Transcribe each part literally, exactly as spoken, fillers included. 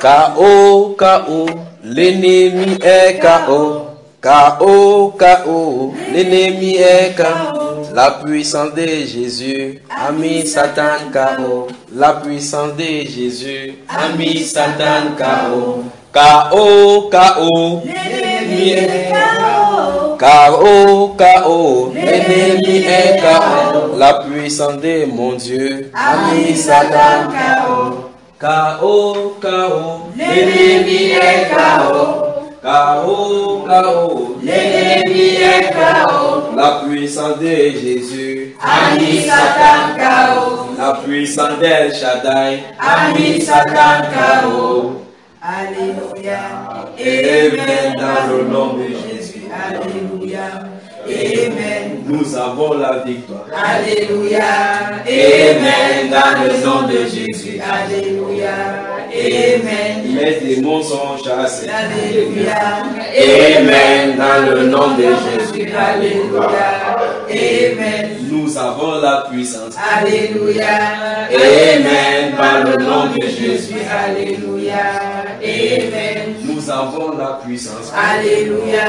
K O, K O, l'ennemi est K O. K O, K O, l'ennemi est K O. La puissance de Jésus a mis Satan K O. La puissance de Jésus a mis Satan K O. K O, K O, l'ennemi est K O. K O, K O, l'ennemi est K O. La puissance de mon Dieu a mis Satan K O. K O, K O, l'ennemi est K O. K O, K O, l'ennemi est K O. La puissance de Jésus a mis Satan K O. La puissance d'El Shaddai a mis Satan K O. Alléluia. Amen dans le nom de Jésus. Alléluia. Amen. Nous avons la victoire. Alléluia. Amen dans le nom de Jésus. Alléluia. Amen. Les démons sont chassés. Alléluia. Amen dans le nom de Jésus. Alléluia. Amen. Nous avons la puissance. Alléluia. Amen dans le nom de Jésus. Alléluia. Amen. Nous avons la puissance. Alléluia.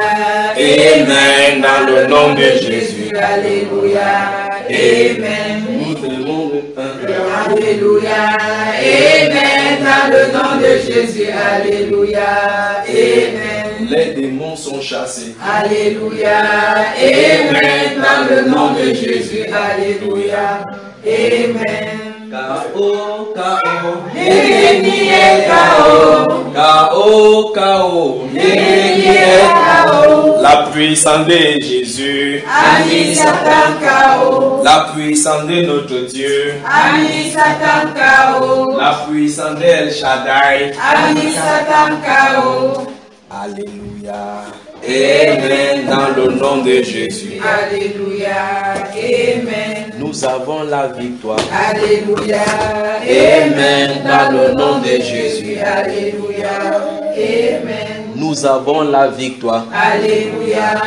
Amen dans le nom de Jésus. Alléluia. Amen. Nous devons le un. Alléluia. Amen. Dans le nom de Jésus. Alléluia. Amen. Les démons sont chassés. Alléluia. Amen. Dans le nom de Jésus. Alléluia. Amen. K O, K O, L'ennemi est K O. K O, K O, L'ennemi est K O. la puissance de Jésus A mis Satan K O. la puissance de notre Dieu, A mis Satan K O. la puissance d'El Shaddai. A mis Satan K O. Alléluia. Amen dans le nom de Jésus. Alléluia. Amen. Nous avons la victoire. Alléluia. Amen dans le nom de Jésus. Alléluia. Amen. Nous avons la victoire. Alléluia.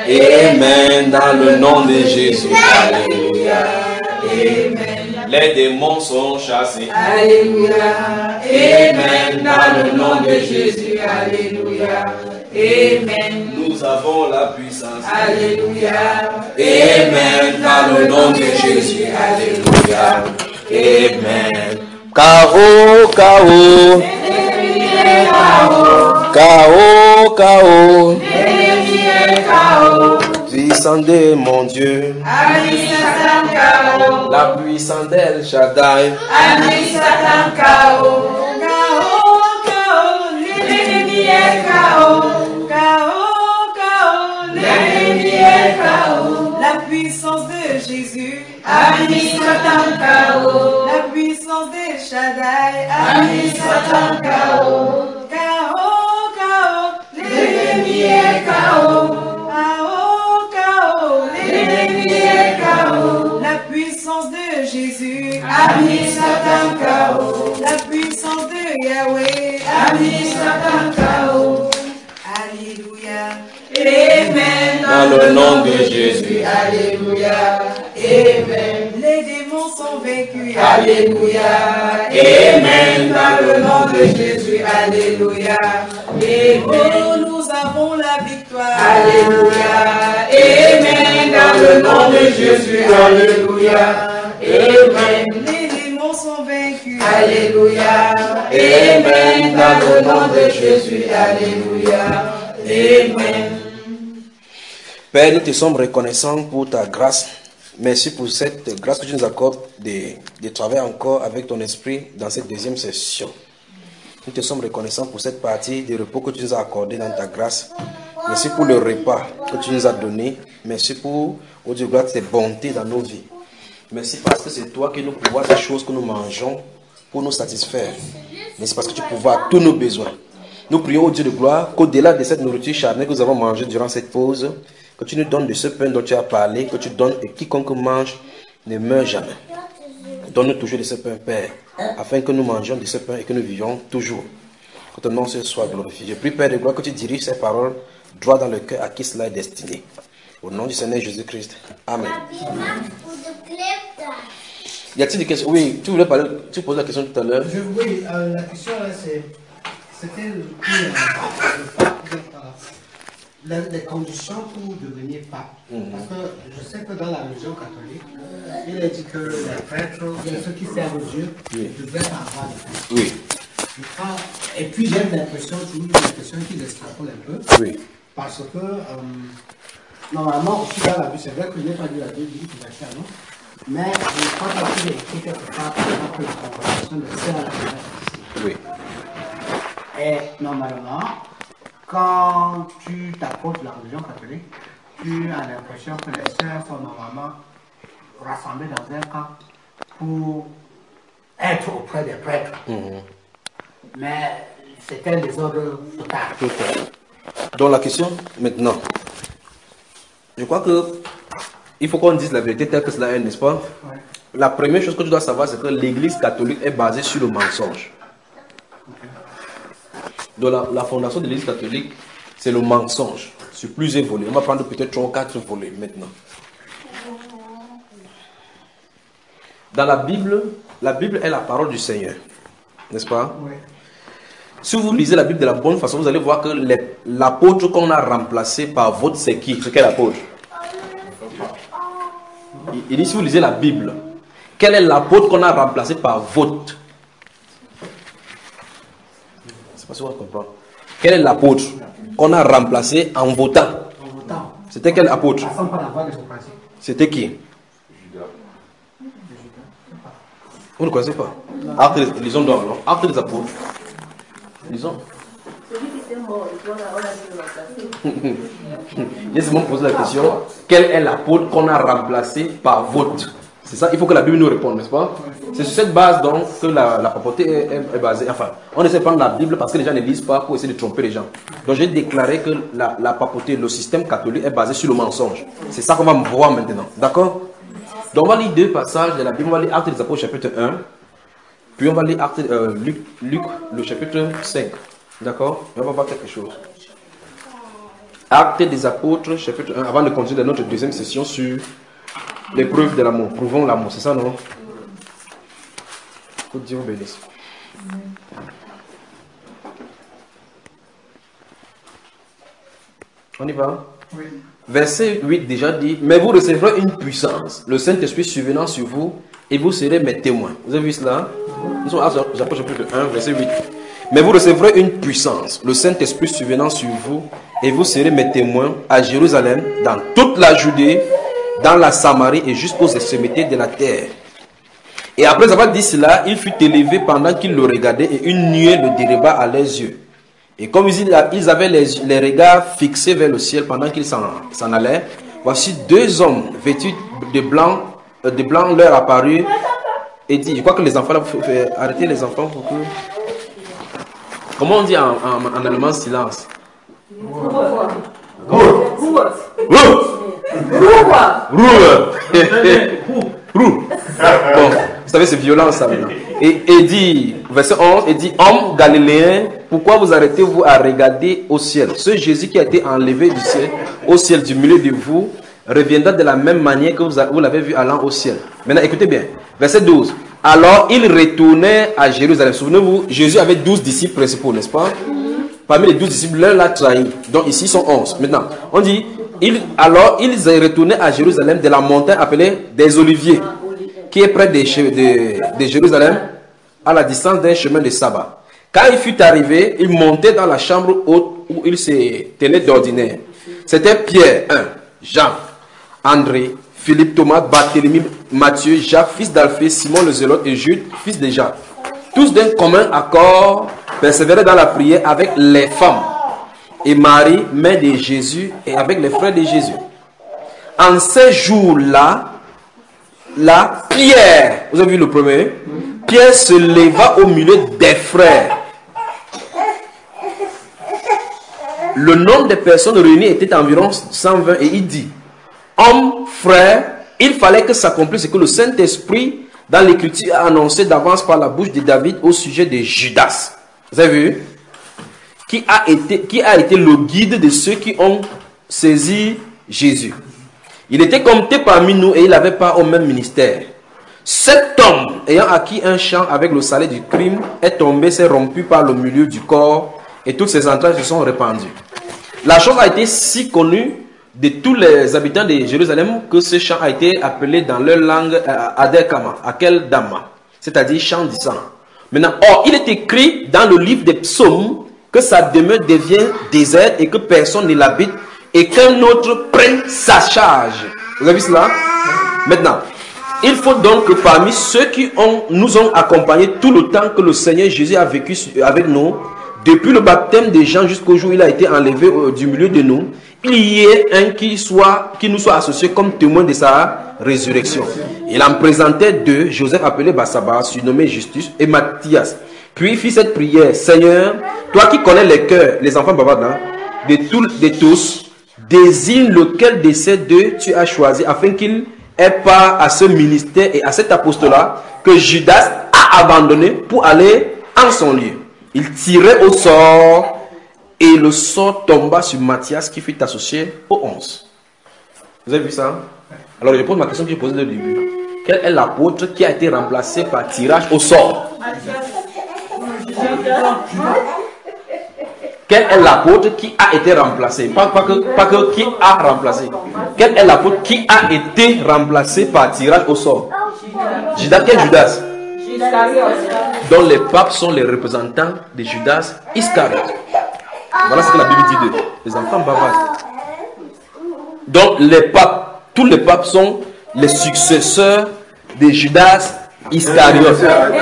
Amen dans le nom de Jésus. Alléluia. Amen. Les démons sont chassés. Alléluia. Amen. Dans le nom de Jésus. Alléluia. Amen. Nous avons la puissance. Alléluia. Amen dans le nom de Jésus. Alléluia. Amen. K O, K O, L'ennemi est K O. K O, K O, L'ennemi est K O. puissant de mon Dieu, A mis Satan K O. la puissance d'El Shaddai. A mis Satan K O. K O, K O. L'ennemi est K O. K O, K O. L'ennemi est K O. La puissance de Jésus A mis Satan K O. La puissance de Shaddai A mis Satan K O. K O, K O. L'ennemi est K O. K O, K O. L'ennemi est K O. La puissance de Jésus A mis Satan K O. La puissance de Yahweh A mis Satan K O. Alléluia. Amen. Dans le nom de Jésus. Alléluia. Amen. Les démons sont vaincus. Alléluia. Amen. Dans le nom de Jésus. Alléluia. Amen. Oh, nous avons la victoire. Alléluia. Amen. Dans le nom de Jésus. Alléluia. Amen. Les démons sont vaincus. Alléluia. Amen. Dans le nom de Jésus. Alléluia. Amen. Père, nous te sommes reconnaissants pour ta grâce. Merci pour cette grâce que tu nous accordes de, de travailler encore avec ton esprit dans cette deuxième session. Nous te sommes reconnaissants pour cette partie de repos que tu nous as accordé dans ta grâce. Merci pour le repas que tu nous as donné. Merci pour, oh Dieu, gloire, tes bontés dans nos vies. Merci parce que c'est toi qui nous pourvois des choses que nous mangeons pour nous satisfaire. Merci parce que tu pourvois tous nos besoins. Nous prions au Dieu de gloire qu'au-delà de cette nourriture charnelle que nous avons mangée durant cette pause, que tu nous donnes de ce pain dont tu as parlé, que tu donnes et quiconque mange ne meurt jamais. Donne-nous toujours de ce pain, Père, afin que nous mangions de ce pain et que nous vivions toujours. Que ton nom soit glorifié. Je prie, Père de gloire, que tu diriges ces paroles droit dans le cœur à qui cela est destiné. Au nom du Seigneur Jésus-Christ. Amen. Y a-t-il des questions? Oui, tu voulais parler, tu posais la question tout à l'heure. Je, oui, euh, la question là c'est, C'était le, le, le, les conditions pour devenir pape. Mmh. Parce que je sais que dans la religion catholique, il est dit que les prêtres, ceux qui servent Dieu, oui. devaient avoir des prêtres. Oui. Crois, et puis j'ai l'impression, toujours l'impression qu'ils extrapolent un peu. Oui. Parce que, euh, normalement, aussi dans la Bible, c'est vrai que je n'ai pas dit la Bible, dit qu'il va faire, non? Mais je crois qu'il est écrit quelque part que la conversation de sœur à la terre. Oui. Et normalement, quand tu t'approches de la religion catholique, tu as l'impression que les sœurs sont normalement rassemblées dans un camp pour être auprès des prêtres. Mmh. Mais c'était des ordres total. Total. Donc la question maintenant, je crois que il faut qu'on dise la vérité telle que cela est, n'est-ce pas? Ouais. La première chose que tu dois savoir, c'est que l'Église catholique est basée sur le mensonge. Okay. Donc la, la fondation de l'Église catholique, c'est le mensonge sur plusieurs volets. On va prendre peut-être trois ou quatre volets maintenant. Dans la Bible, la Bible est la parole du Seigneur, n'est-ce pas? Oui. Si vous lisez la Bible de la bonne façon, vous allez voir que l'apôtre qu'on a remplacé par votre, c'est qui? C'est quel apôtre? Il, il dit, si vous lisez la Bible, quel est l'apôtre qu'on a remplacé par votre? C'est pas si vous comprenez. Quel est l'apôtre qu'on a remplacé en votant? C'était quel apôtre? C'était qui? Vous ne connaissez pas? Actes des, lisons donc, non? Actes des apôtres. Lisons. Celui qui était mort, on a dû remplacer. Laissez-moi poser la question. Quel est l'apôtre qu'on a remplacé par vote? C'est ça, il faut que la Bible nous réponde, n'est-ce pas? C'est sur cette base donc que la, la papauté est, est, est basée. Enfin, on essaie de prendre la Bible parce que les gens ne lisent pas pour essayer de tromper les gens. Donc j'ai déclaré que la, la papauté, le système catholique est basé sur le mensonge. C'est ça qu'on va voir maintenant. D'accord? Donc on va lire deux passages de la Bible. On va lire Actes des Apôtres chapitre un. Puis on va lire Actes, euh, Luc, Luc, le chapitre cinq. D'accord? On va voir quelque chose. Actes des Apôtres chapitre un. Avant de continuer notre deuxième session sur l'épreuve de l'amour. Prouvons l'amour. C'est ça, non? Que Dieu vous bénisse. On y va? Oui. Verset huit déjà dit, mais vous recevrez une puissance, le Saint-Esprit survenant sur vous, et vous serez mes témoins. Vous avez vu cela? Nous sommes à Apôtres chapitre un, verset huit. Mais vous recevrez une puissance, le Saint-Esprit survenant sur vous, et vous serez mes témoins à Jérusalem, dans toute la Judée, dans la Samarie et jusqu'aux extrémités de la terre. Et après avoir dit cela, il fut élevé pendant qu'ils le regardaient, et une nuée le déroba à leurs yeux. Et comme ils avaient les, les regards fixés vers le ciel pendant qu'ils s'en allaient, voici deux hommes vêtus de blanc, de blanc leur apparurent et dit, je crois que les enfants, là, vous faites arrêter les enfants pour que... Comment on dit en, en, en allemand silence? Ruhe. Bon, vous savez, c'est violent ça maintenant. Et, et dit, verset onze, et dit, homme galiléen, pourquoi vous arrêtez-vous à regarder au ciel? Ce Jésus qui a été enlevé du ciel, au ciel du milieu de vous, reviendra de la même manière que vous, vous l'avez vu allant au ciel. Maintenant, écoutez bien. Verset douze. Alors, il retournait à Jérusalem. Souvenez-vous, Jésus avait douze disciples principaux, n'est-ce pas? Parmi les douze disciples, l'un l'a trahi. Donc ici, ils sont onze. Maintenant, on dit, il, alors, ils retournaient à Jérusalem de la montagne appelée des Oliviers, qui est près de, de, de Jérusalem, à la distance d'un chemin de sabbat. Quand il fut arrivé, il montait dans la chambre haute où il se tenait d'ordinaire. C'était Pierre, un, Jean, André, Philippe, Thomas, Barthélemy, Matthieu, Jacques, fils d'Alphée, Simon le Zélote et Jude, fils de Jacques. Tous d'un commun accord persévéraient dans la prière avec les femmes et Marie, mère de Jésus, et avec les frères de Jésus. En ces jours-là, la Pierre, vous avez vu le premier? Pierre se leva au milieu des frères. Le nombre de personnes réunies était environ cent vingt et il dit, hommes, frères, il fallait que s'accomplisse ce que le Saint-Esprit dans l'Écriture a annoncé d'avance par la bouche de David au sujet de Judas. Vous avez vu? Qui a été, qui a été le guide de ceux qui ont saisi Jésus. Il était compté parmi nous et il n'avait pas au même ministère. Cet homme, ayant acquis un champ avec le salaire du crime, est tombé, s'est rompu par le milieu du corps et toutes ses entrailles se sont répandues. La chose a été si connue de tous les habitants de Jérusalem que ce champ a été appelé dans leur langue Adelkama, Akeldama, c'est-à-dire champ du sang. Maintenant, or, il est écrit dans le livre des psaumes que sa demeure devient déserte et que personne ne l'habite et qu'un autre prenne sa charge. Vous avez vu cela? Maintenant, il faut donc que parmi ceux qui ont, nous ont accompagnés tout le temps que le Seigneur Jésus a vécu avec nous, depuis le baptême des gens jusqu'au jour où il a été enlevé euh, du milieu de nous, il y ait un qui, soit, qui nous soit associé comme témoin de sa résurrection. Il en présentait deux, Joseph appelé Bassaba, surnommé Justus, et Matthias. Puis il fit cette prière: Seigneur, toi qui connais les cœurs, les enfants bavards, de, tout, de tous, désigne lequel de ces deux tu as choisi afin qu'il ait part à ce ministère et à cet apostolat que Judas a abandonné pour aller en son lieu. Il tirait au sort et le sort tomba sur Matthias qui fut associé aux onze. Vous avez vu ça? Alors je pose ma question que j'ai posée au début. Quel est l'apôtre qui a été remplacé par tirage au sort? Quel est l'apôtre qui a été remplacé? Pas, pas, que, pas que qui a remplacé. Quel est l'apôtre qui a été remplacé par tirage au sort? Judas. Quel Judas? Dont les papes sont les représentants de Judas Iscariote. Voilà ce que la Bible dit de les enfants bavards. Donc les papes, tous les papes sont les successeurs de Judas Iscariote.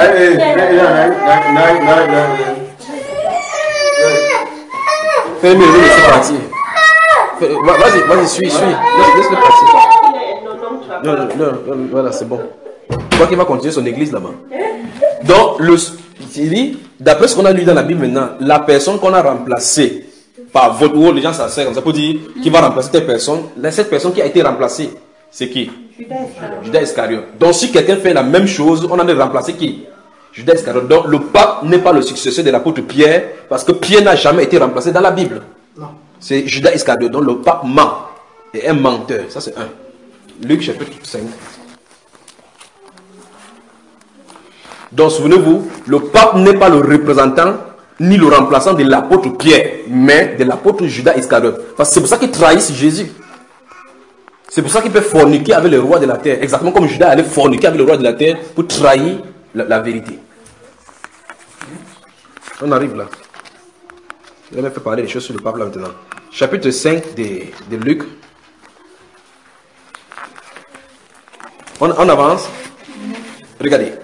Fais-moi laisser partir. Vas-y, vas-y, suis, suis. Laisse-le partir. Non, non, non, non, voilà, c'est bon. Je crois qu'il va continuer son église là-bas. Donc, le, il dit, d'après ce qu'on a lu dans la Bible maintenant, la personne qu'on a remplacée par votre rôle, les gens s'assèrent comme ça pour dire qui va remplacer cette personne. Cette personne qui a été remplacée, c'est qui? Judas Iscariote. Donc, si quelqu'un fait la même chose, on en a remplacé qui? Judas Iscariote. Donc, le pape n'est pas le successeur de l'apôtre Pierre, parce que Pierre n'a jamais été remplacé dans la Bible. C'est Judas Iscariote. Donc, le pape ment. Et un menteur. Ça, c'est un. Luc chapitre cinq. Donc, souvenez-vous, le pape n'est pas le représentant ni le remplaçant de l'apôtre Pierre, mais de l'apôtre Judas Iscariote. Parce que c'est pour ça qu'il trahisse Jésus. C'est pour ça qu'il peut forniquer avec le roi de la terre. Exactement comme Judas allait forniquer avec le roi de la terre pour trahir la, la vérité. On arrive là. Je vais me faire parler des choses sur le pape là maintenant. Chapitre cinq de, de Luc. On, on avance. Regardez.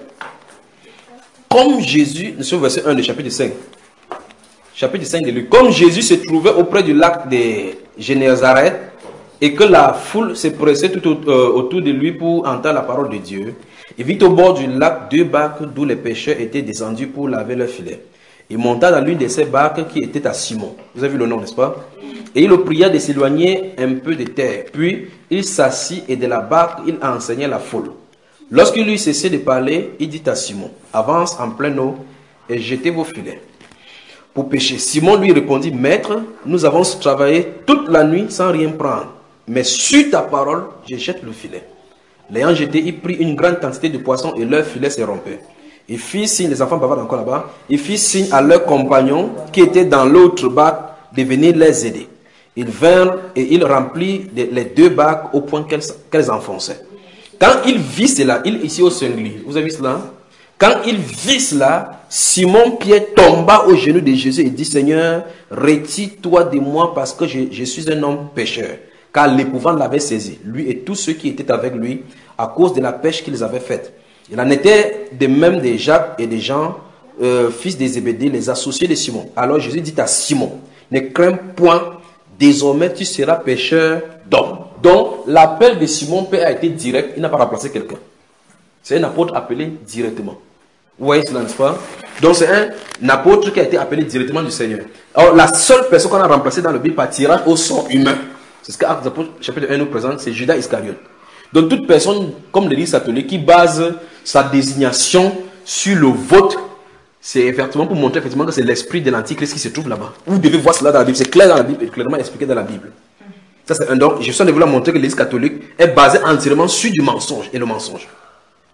Comme Jésus, nous sommes au verset un du chapitre cinq. Chapitre cinq de Luc. Comme Jésus se trouvait auprès du lac de Génézareth et que la foule se pressait tout autour de lui pour entendre la parole de Dieu, il vit au bord du lac deux barques d'où les pêcheurs étaient descendus pour laver leurs filets. Il monta dans l'une de ces barques qui était à Simon. Vous avez vu le nom, n'est-ce pas? Et il le pria de s'éloigner un peu de terre. Puis il s'assit et de la barque il enseignait la foule. Lorsqu'il eut cessé de parler, il dit à Simon: avance en pleine eau et jetez vos filets pour pêcher. Simon lui répondit: Maître, nous avons travaillé toute la nuit sans rien prendre, mais sur ta parole, je jette le filet. L'ayant jeté, il prit une grande quantité de poissons et leur filet se rompait. Il fit signe, les enfants bavardent encore là-bas, il fit signe à leurs compagnons qui étaient dans l'autre barque de venir les aider. Ils vinrent et ils remplirent les deux barques au point qu'elles qu'elles enfonçaient. Quand il vit cela, il ici au cinglé, vous avez vu cela? Quand il vit cela, Simon Pierre tomba aux genoux de Jésus et dit: Seigneur, retire-toi de moi parce que je, je suis un homme pécheur. Car l'épouvante l'avait saisi, lui et tous ceux qui étaient avec lui, à cause de la pêche qu'ils avaient faite. Il en était de même de Jacques et de Jean, euh, fils de Zébédée, les associés de Simon. Alors Jésus dit à Simon: ne crains point, désormais tu seras pêcheur d'hommes. Donc l'appel de Simon Pierre a été direct, il n'a pas remplacé quelqu'un. C'est un apôtre appelé directement. Vous voyez cela, n'est-ce pas? Donc c'est un apôtre qui a été appelé directement du Seigneur. Alors la seule personne qu'on a remplacée dans le Bible par tirage au sort humain, c'est ce que Actes des Apôtres chapitre un nous présente, c'est Judas Iscariote. Donc toute personne, comme l'Église catholique, qui base sa désignation sur le vote, c'est effectivement pour montrer effectivement que c'est l'esprit de l'Antichrist qui se trouve là-bas. Vous devez voir cela dans la Bible, c'est clair dans la Bible, clairement expliqué dans la Bible. Ça c'est un donc, je suis en train de vous montrer que l'Église catholique est basée entièrement sur du mensonge et le mensonge.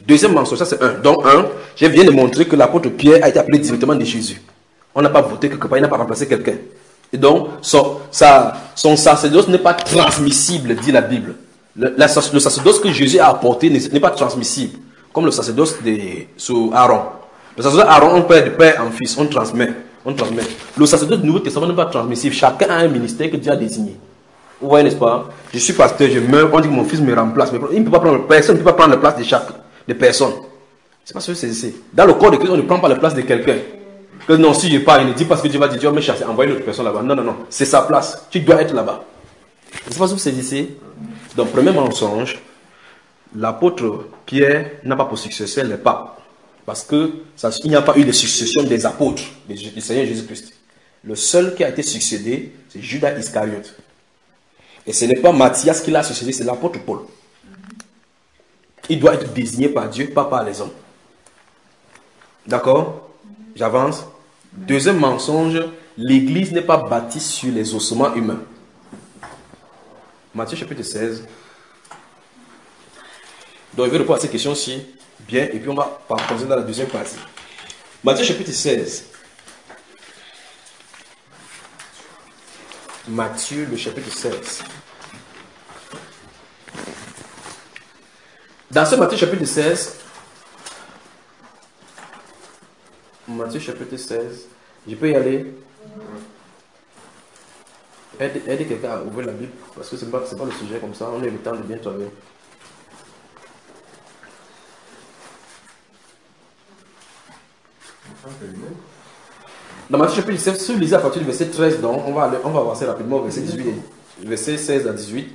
Deuxième mensonge, ça c'est un. Donc un, je viens de montrer que l'apôtre Pierre a été appelé directement de Jésus. On n'a pas voté quelque part, il n'a pas remplacé quelqu'un. Et donc, son, sa, son sacerdoce n'est pas transmissible, dit la Bible. Le, la, le sacerdoce que Jésus a apporté n'est pas transmissible, comme le sacerdoce de sous Aaron. Le sacerdoce Aaron, on perd de père en fils, on transmet, on transmet. Le sacerdoce du Nouveau Testament n'est pas transmissible. Chacun a un ministère que Dieu a désigné. Vous voyez, n'est-ce pas? Je suis pasteur, je meurs, on dit que mon fils me remplace. Mais il ne peut pas prendre, personne ne peut pas prendre la place de chaque de personne. C'est pas ce que c'est. Dans le corps de Christ, on ne prend pas la place de quelqu'un. Que non, si je pars, il ne dit pas ce que Dieu va dire, Dieu va me chasser, envoyer une autre personne là-bas. Non, non, non, c'est sa place. Tu dois être là-bas. C'est pas ce que c'est ici. Donc, premier mensonge, l'apôtre Pierre n'a pas pour successeur les papes. Parce qu'il n'y a pas eu de succession des apôtres du Seigneur Jésus-Christ. Le seul qui a été succédé, c'est Judas Iscariote. Et ce n'est pas Matthias qui l'a succédé, c'est l'apôtre Paul. Il doit être désigné par Dieu, pas par les hommes. D'accord? J'avance. Deuxième mensonge, l'église n'est pas bâtie sur les ossements humains. Matthieu chapitre seize. Donc je vais répondre à ces questions-ci bien, et puis on va passer dans la deuxième partie. Matthieu chapitre seize. Matthieu le chapitre seize. Dans ce Matthieu chapitre seize, Matthieu chapitre seize, je peux y aller. Aidez, aidez quelqu'un à ouvrir la Bible, parce que ce n'est pas, pas le sujet comme ça, on a le temps de bien travailler. Dans Matthieu chapitre seize, si vous lisez à partir du verset treize, donc, on, va aller, on va avancer rapidement au verset dix-huit, verset seize à dix-huit.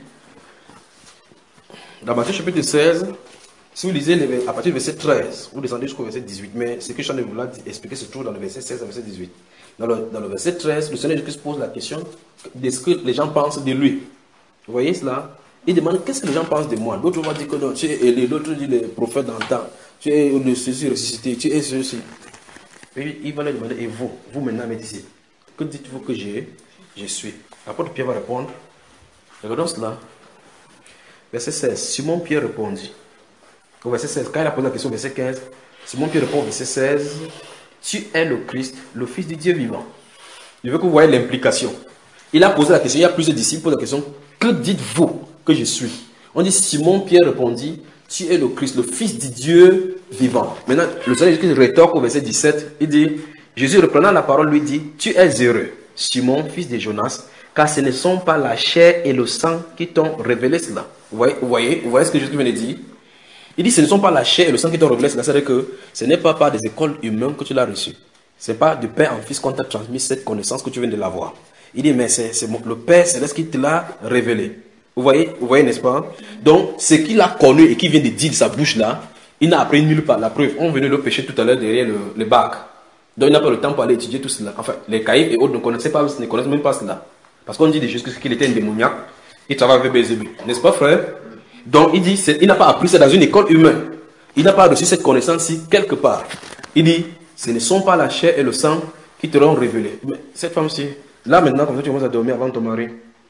Dans Matthieu chapitre seize, si vous lisez les, à partir du verset treize, vous descendez jusqu'au verset dix-huit, mais ce que je viens de vous expliquer se trouve dans le verset seize à verset dix-huit. Dans le, dans le verset treize, le Seigneur Jésus pose la question de ce que les gens pensent de lui. Vous voyez cela? Il demande qu'est-ce que les gens pensent de moi. D'autres vont dire que non, tu es Élie, d'autres disent les prophètes d'antan, tu es le ceci ressuscité, tu es ceci. Et il va leur demander, et vous, vous maintenant, mais ici, que dites-vous que j'ai, je suis? L'apôtre Pierre va répondre. Regardons cela. Verset seize. Simon Pierre répondit. Au verset seize, quand il a posé la question, verset quinze, Simon Pierre répond au verset seize, tu es le Christ, le Fils du Dieu vivant. Je veux que vous voyez l'implication. Il a posé la question, il y a plusieurs disciples qui posent la question, que dites-vous que je suis? On dit, Simon Pierre répondit, tu es le Christ, le Fils du Dieu vivant. Maintenant, le Seigneur Jésus rétorque au verset dix-sept, il dit, Jésus reprenant la parole lui dit, tu es heureux, Simon, fils de Jonas, car ce ne sont pas la chair et le sang qui t'ont révélé cela. Vous voyez, vous voyez, vous voyez ce que Jésus vient de dire? Il dit, ce ne sont pas la chair et le sang qui t'ont révélé cela, c'est-à-dire que ce n'est pas par des écoles humaines que tu l'as reçu. Ce n'est pas de père en fils qu'on t'a transmis cette connaissance que tu viens de l'avoir. Il dit, mais c'est le Père Céleste qui te l'a révélé. Vous voyez, vous voyez, n'est-ce pas? Donc, ce qu'il a connu et qui vient de dire de sa bouche là, il n'a appris nulle part. La preuve, on venait le pêcher tout à l'heure derrière le, le bac. Donc, il n'a pas le temps pour aller étudier tout cela. Enfin, les caïfs et autres ne connaissaient pas, ne connaissent même pas cela. Parce qu'on dit de Jésus qu'il était un démoniaque. Il travaille avec Bézébé. N'est-ce pas, frère? Donc, il dit, il n'a pas appris ça dans une école humaine. Il n'a pas reçu cette connaissance-ci quelque part. Il dit, ce ne sont pas la chair et le sang qui te l'ont révélé. Mais cette femme-ci, là maintenant, comme ça, tu commences à dormir avant ton mari.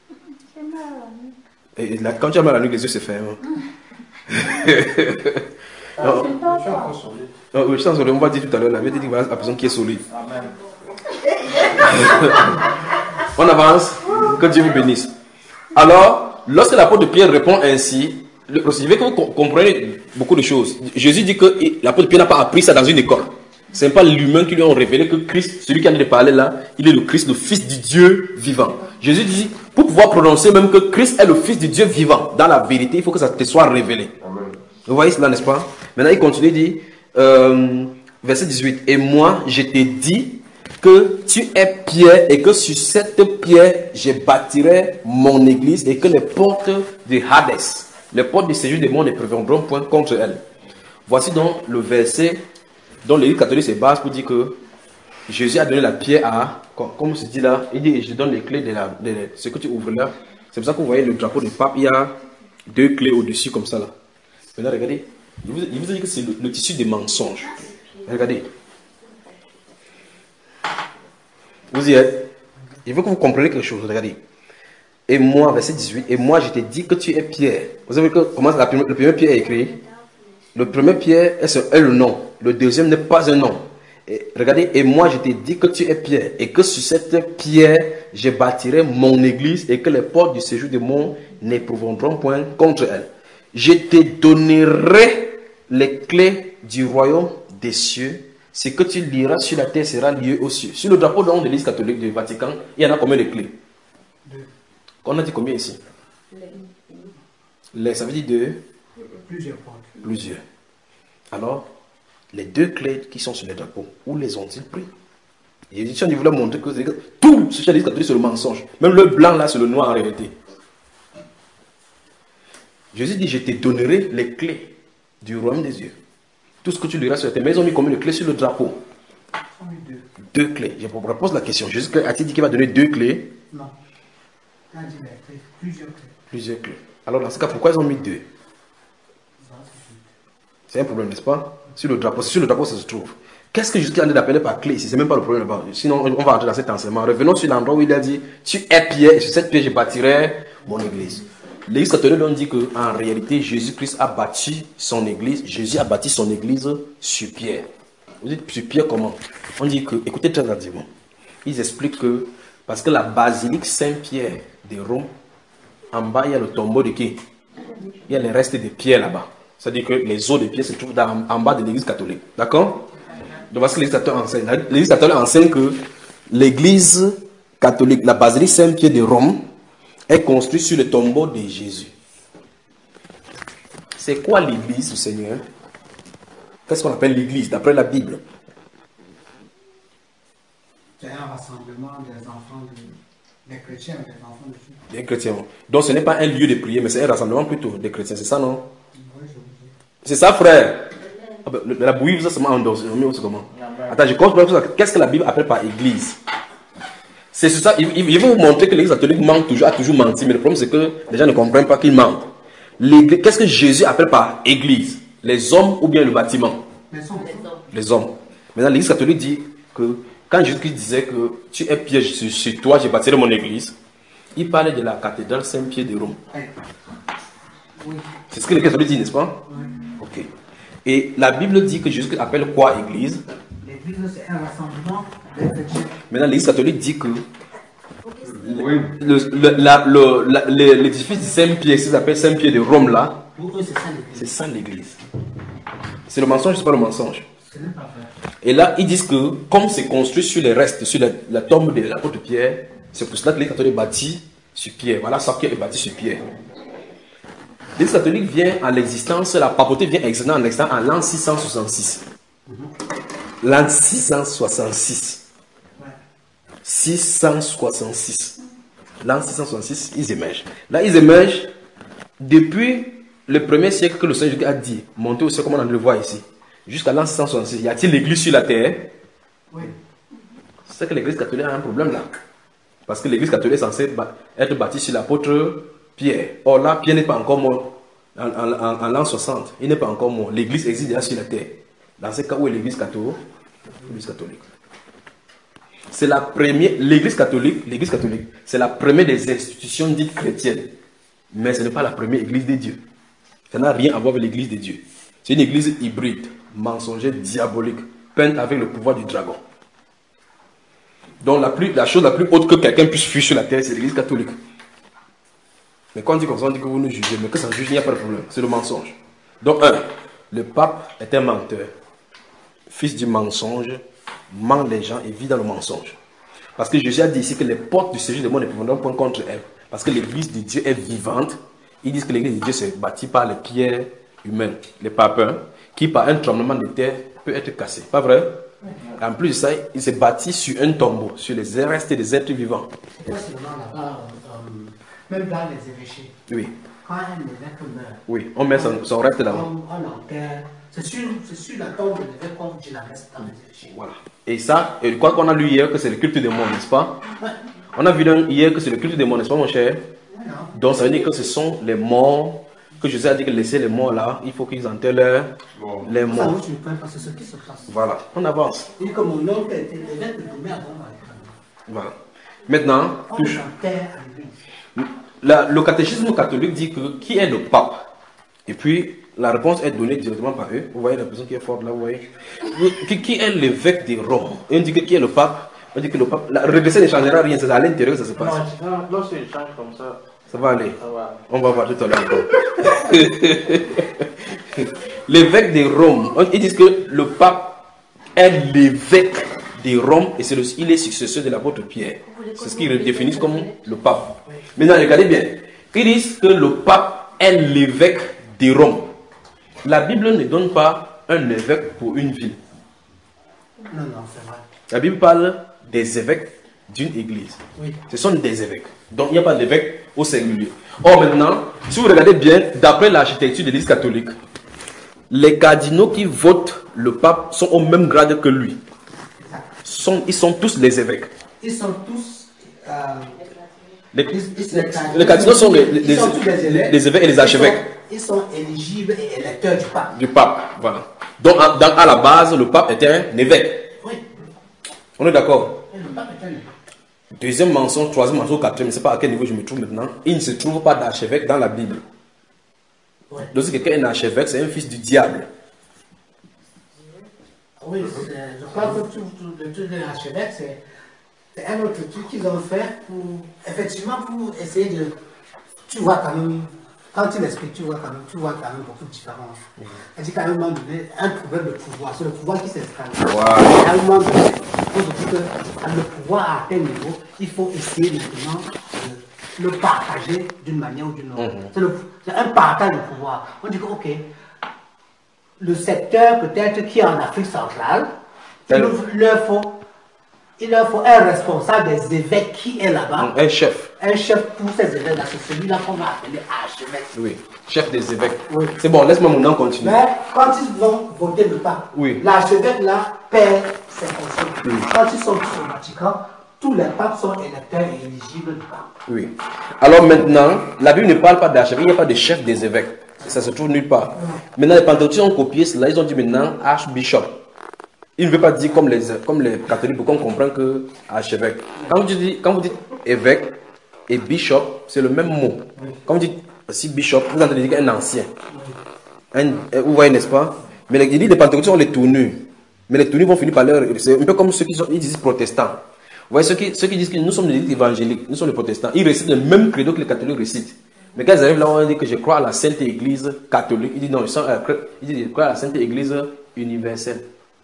Et là, quand tu as mal à la nuit, les yeux se ferment. Non, non, je sens, on va dire tout à l'heure, la vérité dit voilà la personne qui est solide. On avance, que Dieu vous bénisse. Alors, lorsque l'apôtre Pierre répond ainsi, je veux que vous compreniez beaucoup de choses. Jésus dit que l'apôtre Pierre n'a pas appris ça dans une école. Ce n'est pas l'humain qui lui a révélé que Christ, celui qui a de parler là, il est le Christ, le Fils du Dieu vivant. Jésus dit, pour pouvoir prononcer même que Christ est le Fils du Dieu vivant, dans la vérité, il faut que ça te soit révélé. Amen. Vous voyez cela, n'est-ce pas? Maintenant, il continue, il dit, euh, verset dix-huit, et moi, je t'ai dit que tu es pierre et que sur cette pierre, je bâtirai mon église et que les portes de Hadès, les portes du séjour des mondes ne prévaudront point contre elle. Voici donc le verset dont l'Église catholique se base pour dire que Jésus a donné la pierre à, comme, comme se dit là, il dit, je donne les clés de, la, de ce que tu ouvres là. C'est pour ça que vous voyez le drapeau du pape, il y a deux clés au-dessus comme ça là. Maintenant, regardez, il vous, il vous dit que c'est le, le tissu des mensonges. Regardez. Vous y êtes. Il veut que vous compreniez quelque chose, regardez. Et moi, verset dix-huit, et moi je t'ai dit que tu es pierre. Vous savez que, comment la première, le premier pierre est écrit? Le premier Pierre est, est le nom. Le deuxième n'est pas un nom. Et, regardez, et moi je t'ai dit que tu es Pierre, et que sur cette pierre, je bâtirai mon église, et que les portes du séjour du monde n'éprouveront point contre elle. Je te donnerai les clés du royaume des cieux. Ce que tu liras sur la terre sera lié aux cieux. Sur le drapeau de l'Église catholique du Vatican, il y en a combien de clés? Deux. On a dit combien ici? Les, ça veut dire deux? Plusieurs portes. Plusieurs. Alors, les deux clés qui sont sur le drapeau, où les ont-ils pris? Et si on voulait montrer que tout ce chef catholique c'est le mensonge. Même le blanc là, c'est le noir en réalité. Jésus dit, je te donnerai les clés du royaume des cieux. Tout ce que tu liras sur la terre. Mais ils ont mis combien de clés sur le drapeau? Deux. Deux clés. Je repose la question. Jésus a-t-il dit qu'il va donner deux clés? Non. Il a dit les clés. Plusieurs clés. Plusieurs clés. Alors dans ce cas, pourquoi ils ont mis deux? C'est un problème, n'est-ce pas? Sur le drapeau, c'est sur le drapeau ça se trouve. Qu'est-ce que Jésus a appelé par clé ici? C'est même pas le problème là-bas. Sinon, on va entrer dans cet enseignement. Revenons sur l'endroit où il a dit, tu es Pierre, et sur cette pierre, je bâtirai mon église. L'Église catholique on dit qu'en réalité, Jésus-Christ a bâti son église. Jésus a bâti son église sur pierre. Vous dites sur pierre comment? On dit que, écoutez très attentivement. Ils expliquent que, parce que la basilique Saint-Pierre de Rome, en bas, il y a le tombeau de qui? Il y a les restes de pierre là-bas. C'est-à-dire que les os de pierre se trouvent dans, en bas de l'église catholique. D'accord? Donc, parce que l'église catholique enseigne. L'église catholique enseigne que l'église catholique, la basilique Saint-Pierre de Rome, est construite sur le tombeau de Jésus. C'est quoi l'église du Seigneur? Qu'est-ce qu'on appelle l'église d'après la Bible? C'est un rassemblement des enfants, de, des chrétiens, des enfants de Dieu. Des chrétiens. Donc ce n'est pas un lieu de prière, mais c'est un rassemblement plutôt des chrétiens. C'est ça, non? Oui, je vous dis. C'est ça, frère. Ah ben, le- la bouillie, vous a seulement endossé. Comment? Attends, je comprends. Qu'est-ce que la Bible appelle par église? C'est sur ça. Il, il, il veut vous montrer que l'église catholique manque toujours, a toujours menti. Mais le problème, c'est que les gens ne comprennent pas qu'il ment. L'église- Qu'est-ce que Jésus appelle par église? Les hommes ou bien le bâtiment? Mais sont Les hommes. Maintenant, l'église catholique dit que quand Jésus-Christ disait que tu es Pierre, sur, sur toi, j'ai bâti mon église, il parlait de la cathédrale Saint-Pierre de Rome. Oui. C'est ce que l'église catholique dit, n'est-ce pas? Oui. Ok. Et la Bible dit que Jésus appelle quoi église? L'église, c'est un rassemblement des chrétiens. Maintenant, l'église catholique dit que le- le- la- le- la- le- l'édifice de Saint-Pierre, qu'ils appellent Saint-Pierre de Rome, là, Pour eux, c'est ça l'église. c'est ça l'église. C'est le mensonge, c'est pas le mensonge. Ce n'est pas vrai. Et là, ils disent que, comme c'est construit sur les restes, sur la, la tombe de l'apôtre Pierre, c'est pour cela que l'église catholique est bâtie sur Pierre. Voilà, ça qui est bâti sur Pierre. L'église catholique vient à l'existence, la papauté vient exister en existence en l'an six cent soixante-six. L'an six cent soixante-six. Ouais. six cent soixante-six. L'an six cent soixante-six, ils émergent. Là, ils émergent depuis le premier siècle que le Seigneur Jésus a dit, montez au ciel comme on le voit ici. Jusqu'à l'an six cent soixante-six, y a-t-il l'église sur la terre? Oui. C'est que l'église catholique a un problème là. Parce que l'église catholique est censée ba- être bâtie sur l'apôtre Pierre. Or là, Pierre n'est pas encore mort en, en- en- en l'an soixante. Il n'est pas encore mort. L'église existe déjà sur la terre. Dans ce cas, où est l'église catholique? L'église catholique. C'est la première, l'église catholique, l'église catholique, c'est la première des institutions dites chrétiennes. Mais ce n'est pas la première église de Dieu. Ça n'a rien à voir avec l'église de Dieu. C'est une église hybride, mensongère, diabolique, peinte avec le pouvoir du dragon. Donc la, plus, la chose la plus haute que quelqu'un puisse fuir sur la terre, c'est l'église catholique. Mais quand on dit comme ça, on dit que vous nous jugez, mais que ça juge, il n'y a pas de problème. C'est le mensonge. Donc, un, le pape est un menteur. Fils du mensonge, ment les gens et vit dans le mensonge. Parce que Jésus a dit ici que les portes du séjour du monde ne pourront point contre elle. Parce que l'église de Dieu est vivante. Ils disent que l'église de Dieu s'est bâtie par les pierres humaines, les papes, hein, qui par un tremblement de terre peut être cassé. Pas vrai? En plus de ça, il s'est bâti sur un tombeau, sur les restes des êtres vivants. Pourquoi seulement là-bas, euh, même dans les évêchés, Oui, quand un évêque meurt, oui, on met son, son reste là-bas. on, on l'enterre, c'est sur, c'est sur la tombe de l'évêque qu'on dit la reste dans les évêchés. Voilà. Et ça, et quoi qu'on a lu hier, que c'est le culte des morts, n'est-ce pas? Ouais. On a vu donc hier que c'est le culte des morts, n'est-ce pas, mon cher? Ouais, non. Donc ça veut dire que ce sont les morts, que Jésus a dit que laisser les morts là, il faut qu'ils enterrent leurs- les Ça, morts. moi, je ne peux pas, c'est ce qui se passe. Voilà, on avance. Il dit que mon oncle était l'évêque de Doumé avant la Voilà. Maintenant, On touche. l'enterre à l'église. La- le catéchisme catholique dit que qui est le pape? Et puis, la réponse est donnée directement par eux. Vous voyez la personne qui est forte là, vous voyez. Qui, qui est l'évêque de Rome? Et on dit que qui est le pape? On dit que le pape. La redressée ne changera rien, c'est à l'intérieur que ça se passe. Non, lorsqu'il change comme ça, ça va aller. Ça va. On va voir tout à l'heure encore. L'évêque de Rome, ils disent que le pape est l'évêque de Rome et c'est le, il est successeur de l'apôtre Pierre. C'est ce qu'ils définissent comme le pape. Maintenant, regardez bien. Ils disent que le pape est l'évêque de Rome. La Bible ne donne pas un évêque pour une ville. Non, non, c'est vrai. La Bible parle des évêques d'une église. Oui. Ce sont des évêques. Donc il n'y a pas d'évêque au singulier. Or maintenant, si vous regardez bien, d'après l'architecture de l'église catholique, les cardinaux qui votent le pape sont au même grade que lui. Sont, ils sont tous les évêques. Ils sont tous... Euh, les, ils, ils, les, les cardinaux sont les, les, les, sont tous les évêques, les évêques et les archevêques. Ils sont, ils sont éligibles et électeurs du pape. Du pape, voilà. Donc à, dans, à la base, le pape était un évêque. Oui. On est d'accord? Et le pape est un évêque. Deuxième mensonge, troisième mensonge, quatrième, je ne sais pas à quel niveau je me trouve maintenant. Il ne se trouve pas d'archevêque dans la Bible. Ouais. Donc si quelqu'un est un archevêque, c'est un fils du diable. Oui, je crois que tout, tout, le truc de l'archevêque, c'est un autre truc qu'ils ont fait pour, effectivement, pour essayer de... Tu vois quand même, quand tu l'expliques, tu vois quand même, tu vois quand même beaucoup de différences. Mm-hmm. Elle dit qu'à un moment donné, un problème de pouvoir, c'est le pouvoir qui s'installe. Wow. À un moment donné, on se dit que le pouvoir à tel niveau, il faut essayer maintenant de le partager d'une manière ou d'une autre. Mm-hmm. C'est un partage de pouvoir. On dit que, ok, le secteur peut-être qui est en Afrique centrale, il leur, faut, il leur faut un responsable des évêques qui est là-bas. Un chef. Un chef pour ces évêques-là, c'est celui-là qu'on va appeler archevêque. Oui, chef des évêques. Oui. C'est bon, laisse-moi mon nom continuer. Mais quand ils vont voter le pape, oui. l'archevêque-là perd ses fonctions. Oui. Quand ils sont tous au Vatican, tous les papes sont électeurs et éligibles du pape. Oui. Alors maintenant, la Bible ne parle pas d'archevêque, il n'y a pas de chef des évêques. Ça se trouve nulle part. Oui. Maintenant, les pentecôtistes ont copié cela, ils ont dit maintenant archbishop. Ils ne veulent pas dire comme les, comme les catholiques pour qu'on comprenne que archevêque. Quand vous dites, quand vous dites évêque et bishop, c'est le même mot. Oui. Quand vous dites si bishop, vous entendez dire un ancien. Oui. Un, vous voyez, n'est-ce pas? Mais les, les pentecôtistes ont les tournures. Mais les tournures vont finir par leur. C'est un peu comme ceux qui sont, ils disent protestants. Vous voyez, ceux qui, ceux qui disent que nous sommes des églises évangéliques, nous sommes les protestants, ils récitent le même credo que les catholiques récitent. Mais quand ils arrivent là, on dit que je crois à la Sainte Église catholique. Ils disent non, ils, sont, euh, ils disent je crois à la Sainte Église universelle.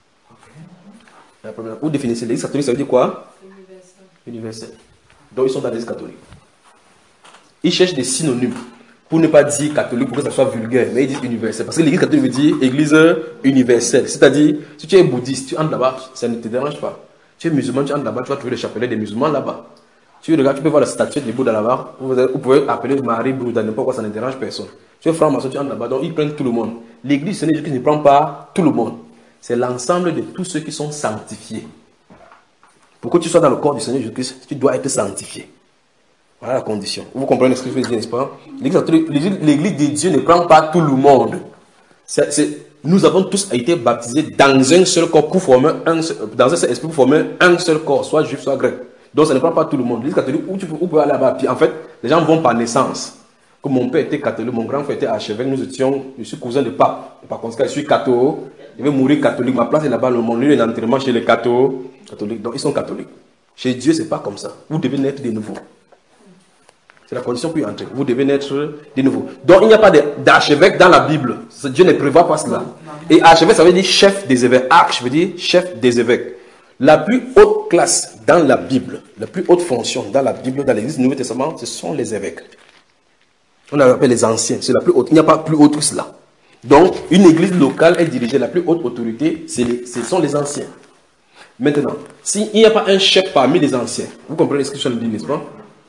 Okay. Vous définissez l'église catholique, ça veut dire quoi? Universel. Universel. Donc ils sont dans l'église catholique. Ils cherchent des synonymes pour ne pas dire catholique pour que ça soit vulgaire, mais ils disent universel. Parce que l'église catholique veut dire église universelle. C'est-à-dire, si tu es bouddhiste, tu entres là-bas, ça ne te dérange pas. Tu es musulman, tu entres là-bas, tu vas trouver les chapelets des musulmans là-bas. Tu regardes, tu peux voir la statue de Bouddha là-bas. Vous, vous pouvez appeler Marie Bouddha, n'importe quoi, ça ne dérange personne. Tu es franc-maçon, tu entres là-bas, donc ils prennent tout le monde. L'église, ce n'est juste qu'ils ne prennent pas tout le monde. C'est l'ensemble de tous ceux qui sont sanctifiés. Pour que tu sois dans le corps du Seigneur Jésus-Christ, tu dois être sanctifié. Voilà la condition. Vous comprenez ce que je veux dire, n'est-ce pas? L'église de Dieu ne prend pas tout le monde. C'est, c'est, nous avons tous été baptisés dans un seul corps pour former un seul, dans un seul esprit pour former un seul corps, soit juif, soit grec. Donc ça ne prend pas tout le monde. L'église catholique, où tu peux, où peux aller là-bas. Puis en fait, les gens vont par naissance. Comme mon père était catholique, mon grand frère était archevêque, nous étions, je suis cousin de pape. Par conséquent, je suis catholique. Je vais mourir catholique. Ma place est là-bas, mon lieu d'enterrement chez les catholiques. Donc ils sont catholiques. Chez Dieu, c'est pas comme ça. Vous devez naître de nouveau. C'est la condition pour y entrer. Vous devez naître de nouveau. Donc il n'y a pas d'archevêque dans la Bible. Dieu ne prévoit pas cela. Et archevêque, ça veut dire chef des évêques. Arche veut dire chef des évêques. La plus haute classe dans la Bible, la plus haute fonction dans la Bible, dans l'Église du Nouveau Testament, ce sont les évêques. On les appelle les anciens. C'est la plus haute. Il n'y a pas plus haut que cela. Donc, une église locale est dirigée, la plus haute autorité, les, ce sont les anciens. Maintenant, s'il n'y a pas un chef parmi les anciens, vous comprenez ce que je dis, n'est-ce pas?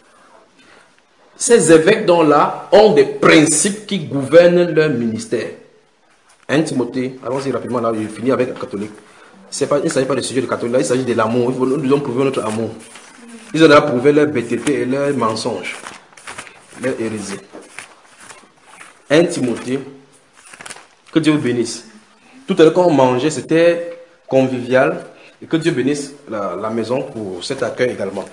Ces évêques là ont des principes qui gouvernent leur ministère. un Timothée, allons-y rapidement, là, je finis avec un catholique. Pas, il ne s'agit pas de sujet de catholique, là, il s'agit de l'amour. Nous devons prouver notre amour. Ils ont déjà prouvé leur bêteté et leur mensonge, leur hérésie. un Timothée, que Dieu vous bénisse. Tout à l'heure, quand on mangeait, c'était convivial. Et que Dieu bénisse la, la maison pour cet accueil également.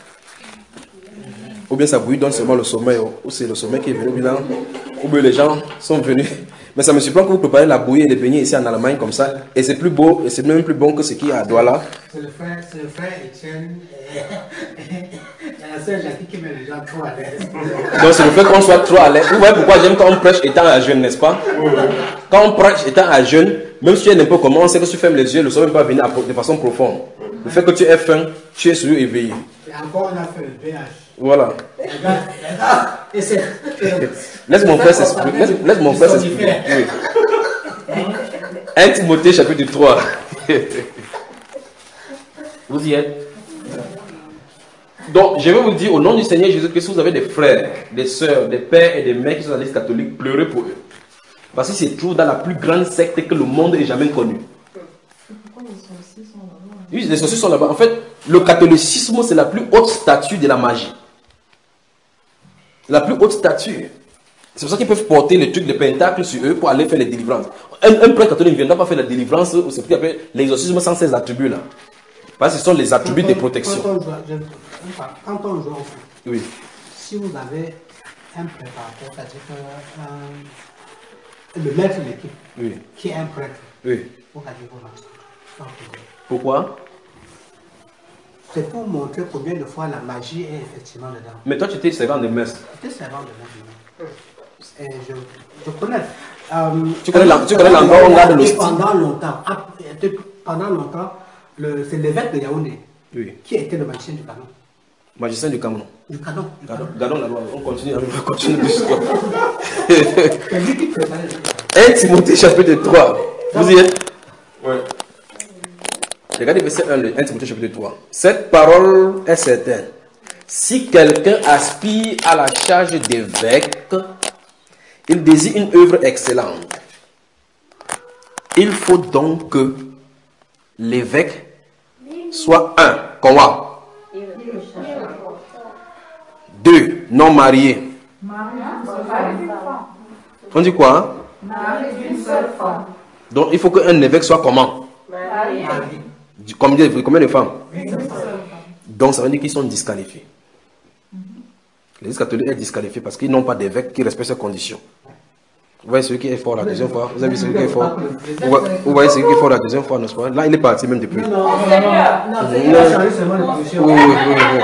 Ou bien ça bouille, donne seulement le sommeil, ou c'est le sommeil qui est venu, ou bien les gens sont venus. Mais ça me surprend que vous préparez la bouillie et les beignets ici en Allemagne comme ça. Et c'est plus beau, et c'est même plus bon que ce qu'il y a à Douala. C'est le frère, c'est le frère Etienne. Il y a la sœur Jackie qui met les gens trop à l'aise. Donc c'est le fait qu'on soit trop à l'aise. Vous voyez pourquoi j'aime quand on prêche étant à jeûne, n'est-ce pas? Quand on prêche étant à jeûne, même si tu es n'importe comment, on sait que si tu fermes les yeux, le soleil ne va pas venir de façon profonde. Le fait que tu aies faim, tu es sur éveillé. Et encore, on a fait le P H. Voilà. Regarde, regarde. Et c'est. Laisse mon frère s'exprimer. Laisse, laisse mon frère s'exprimer. Oui. un Timothée chapitre trois. Vous y êtes? Donc, je vais vous dire, au nom du Seigneur Jésus-Christ, si vous avez des frères, des sœurs, des pères et des mères qui sont dans l'Église catholique, pleurez pour eux. Parce que c'est toujours dans la plus grande secte que le monde ait jamais connue. Oui, les sorciers sont là-bas. En fait, le catholicisme, c'est la plus haute statue de la magie. La plus haute statue. C'est pour ça qu'ils peuvent porter les trucs de pentacles sur eux pour aller faire les délivrances. Un, un prêtre catholique ne viendra pas faire la délivrance, ou c'est ce qu'on appelle l'exorcisme sans ces attributs-là. Parce que ce sont les attributs de protection. Quand on joue, je, quand on joue au foot, Oui. si vous avez un préparateur, c'est-à-dire que un, le maître de l'équipe, Oui. qui est un prêtre, Oui. vous gagnez vos matchs. Pourquoi? C'est pour montrer combien de fois la magie est effectivement dedans. Mais toi, tu étais servant de messe. J'étais servant de messe. Et je, je connais. Euh, Tu connais la- tu connais l'endroit où on garde l'hostie. Pendant longtemps, après- pendant longtemps, le- c'est l'évêque de Yaoundé Oui. qui était le magicien du canon. Magicien du Cameroun. Du canon. Du Gardons, canon. gardons la loi. On continue, on continue l'histoire. C'est lui qui préparait le un Timothée chapitre trois. Vous y êtes? Oui. Regardez verset un de un Timothée chapitre trois. Cette parole est certaine. Si quelqu'un aspire à la charge d'évêque, il désire une œuvre excellente. Il faut donc que l'évêque soit un, comment? Deux, non marié. On dit quoi? Hein? Donc il faut qu'un évêque soit comment? Combien, combien de femmes? Donc ça veut dire qu'ils sont disqualifiés. L'Église catholique est disqualifiée parce qu'ils n'ont pas d'évêque qui respecte ces conditions. Vous voyez celui qui est fort la deuxième fois? Vous avez vu celui qui est fort? Vous voyez, vous voyez celui qui est fort la deuxième fois, n'est-ce pas? Là, il est parti même depuis. Non, non, non, non, c'est il a changé seulement de position. Oui, oui, oui, oui.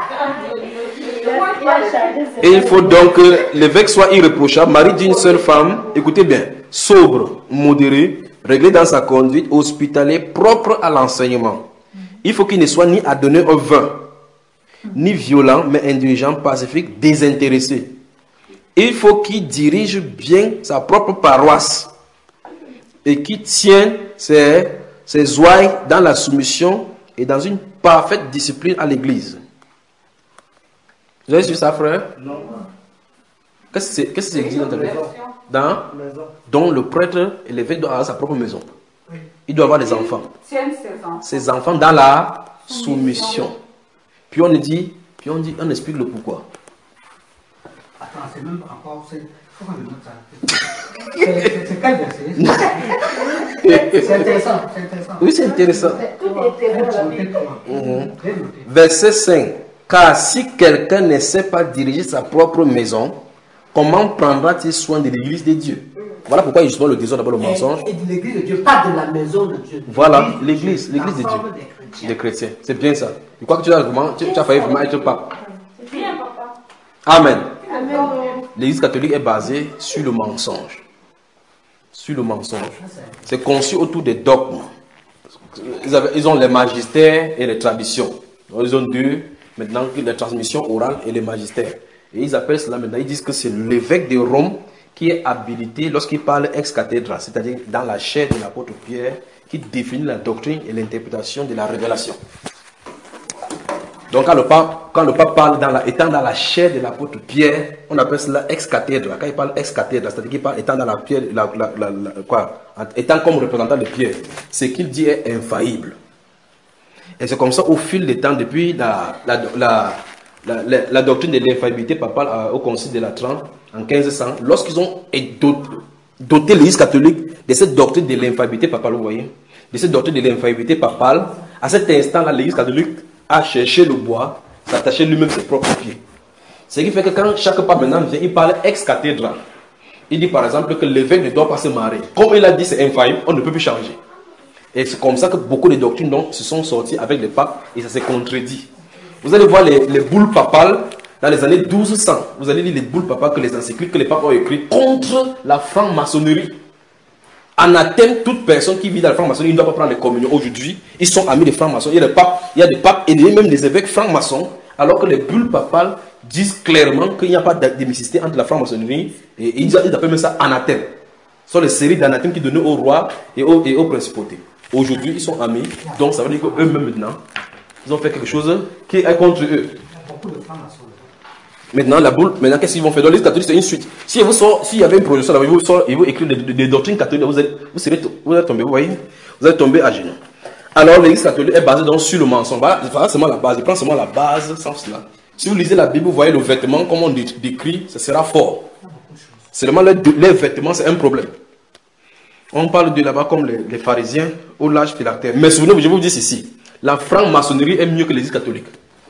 Et il faut donc que l'évêque soit irréprochable, mari d'une seule femme, écoutez bien, sobre, modéré, réglé dans sa conduite, hospitalier, propre à l'enseignement. Il faut qu'il ne soit ni adonné au vin, ni violent, mais indulgent, pacifique, désintéressé. Il faut qu'il dirige bien sa propre paroisse et qu'il tienne ses, ses ouailles dans la soumission et dans une parfaite discipline à l'église. Vous avez su ça, frère? Non. Qu'est-ce que c'est, qu'est-ce que c'est dit dans ta vie? Dans, dont le prêtre et l'évêque doivent avoir sa propre maison. Il doit avoir des enfants. Ses enfants dans la soumission. Puis on dit, puis on dit, on explique le pourquoi. Attends, c'est même encore. C'est comment je note ça? C'est c'est quel verset? C'est intéressant, c'est intéressant. Oui, c'est intéressant. Mhm. Verset cinq. Car si quelqu'un ne sait pas diriger sa propre maison, comment prendra-t-il soin de l'église de Dieu? Voilà pourquoi justement le désordre d'abord le mensonge. Et de l'église de Dieu, pas de la maison de Dieu. Voilà, l'église, l'église de Dieu. L'ensemble des chrétiens. Des chrétiens. C'est bien ça. Je crois que tu as, vraiment, tu, tu as failli vraiment être pape. Amen. L'église catholique est basée sur le mensonge. Sur le mensonge. C'est conçu autour des dogmes. Ils, avaient, ils ont les magistères et les traditions. Ils ont deux, maintenant, les transmissions orales et les magistères. Et ils appellent cela maintenant, ils disent que c'est l'évêque de Rome qui est habilité lorsqu'il parle ex cathedra, c'est-à-dire dans la chair de l'apôtre Pierre, qui définit la doctrine et l'interprétation de la révélation. Donc quand le pape, quand le pape parle dans la, étant dans la chair de l'apôtre Pierre, on appelle cela ex cathedra. Quand il parle ex cathedra, c'est-à-dire qu'il parle étant dans la pierre, la, la, la, la, quoi, étant comme représentant de Pierre, ce qu'il dit est infaillible. Et c'est comme ça au fil des temps, depuis la, la, la, la, la, la doctrine de l'infaillibilité papale au concile de la Trente en quinze cents, lorsqu'ils ont doté l'Église catholique de cette doctrine de l'infaillibilité papale, vous voyez, de cette doctrine de l'infaillibilité papale, à cet instant-là, l'Église catholique a cherché le bois, s'attacher lui-même ses propres pieds. Ce qui fait que quand chaque pape maintenant vient, il parle ex cathedra. il dit par exemple que l'évêque ne doit pas se marier. Comme il a dit, c'est infaillible, on ne peut plus changer. Et c'est comme ça que beaucoup de doctrines donc, se sont sorties avec les papes et ça s'est contredit. Vous allez voir les, les boules papales dans les années douze cents. Vous allez lire les boules papales que les encycliques que les papes ont écrites contre la franc-maçonnerie. Anathème toute personne qui vit dans la franc-maçonnerie, il ne doit pas prendre les communions. Aujourd'hui, ils sont amis des francs-maçons. Il y a des papes, il y a des papes et même des évêques francs-maçons, alors que les bulles papales disent clairement qu'il n'y a pas d'émicité entre la franc-maçonnerie et ils appellent même ça anathème. Ce sont les séries d'anathèmes qui donnent au roi et aux, et aux principautés. Aujourd'hui, ils sont amis, donc ça veut dire qu'eux-mêmes maintenant, ils ont fait quelque chose qui est contre eux. Maintenant, la boule, maintenant qu'est-ce qu'ils vont faire? Dans l'Église catholique, c'est une suite. Si vous sort, s'il y avait une projection là, ils vous sort, ils vous écrivent des, des, des doctrines catholiques, vous êtes, vous serez, vous êtes tombé, vous voyez, vous êtes tombé à genoux. Alors, l'Église catholique est basée donc sur le mensonge. Voilà, voilà seulement la base. Je prends seulement la base sans cela. Si vous lisez la Bible, vous voyez le vêtement, comme on décrit, ce sera fort. Seulement les, les vêtements, c'est un problème. On parle de là-bas comme les, les pharisiens au large phylactère. Mais souvenez-vous, je vais vous dire ceci. La franc-maçonnerie est mieux que l'Église catholique.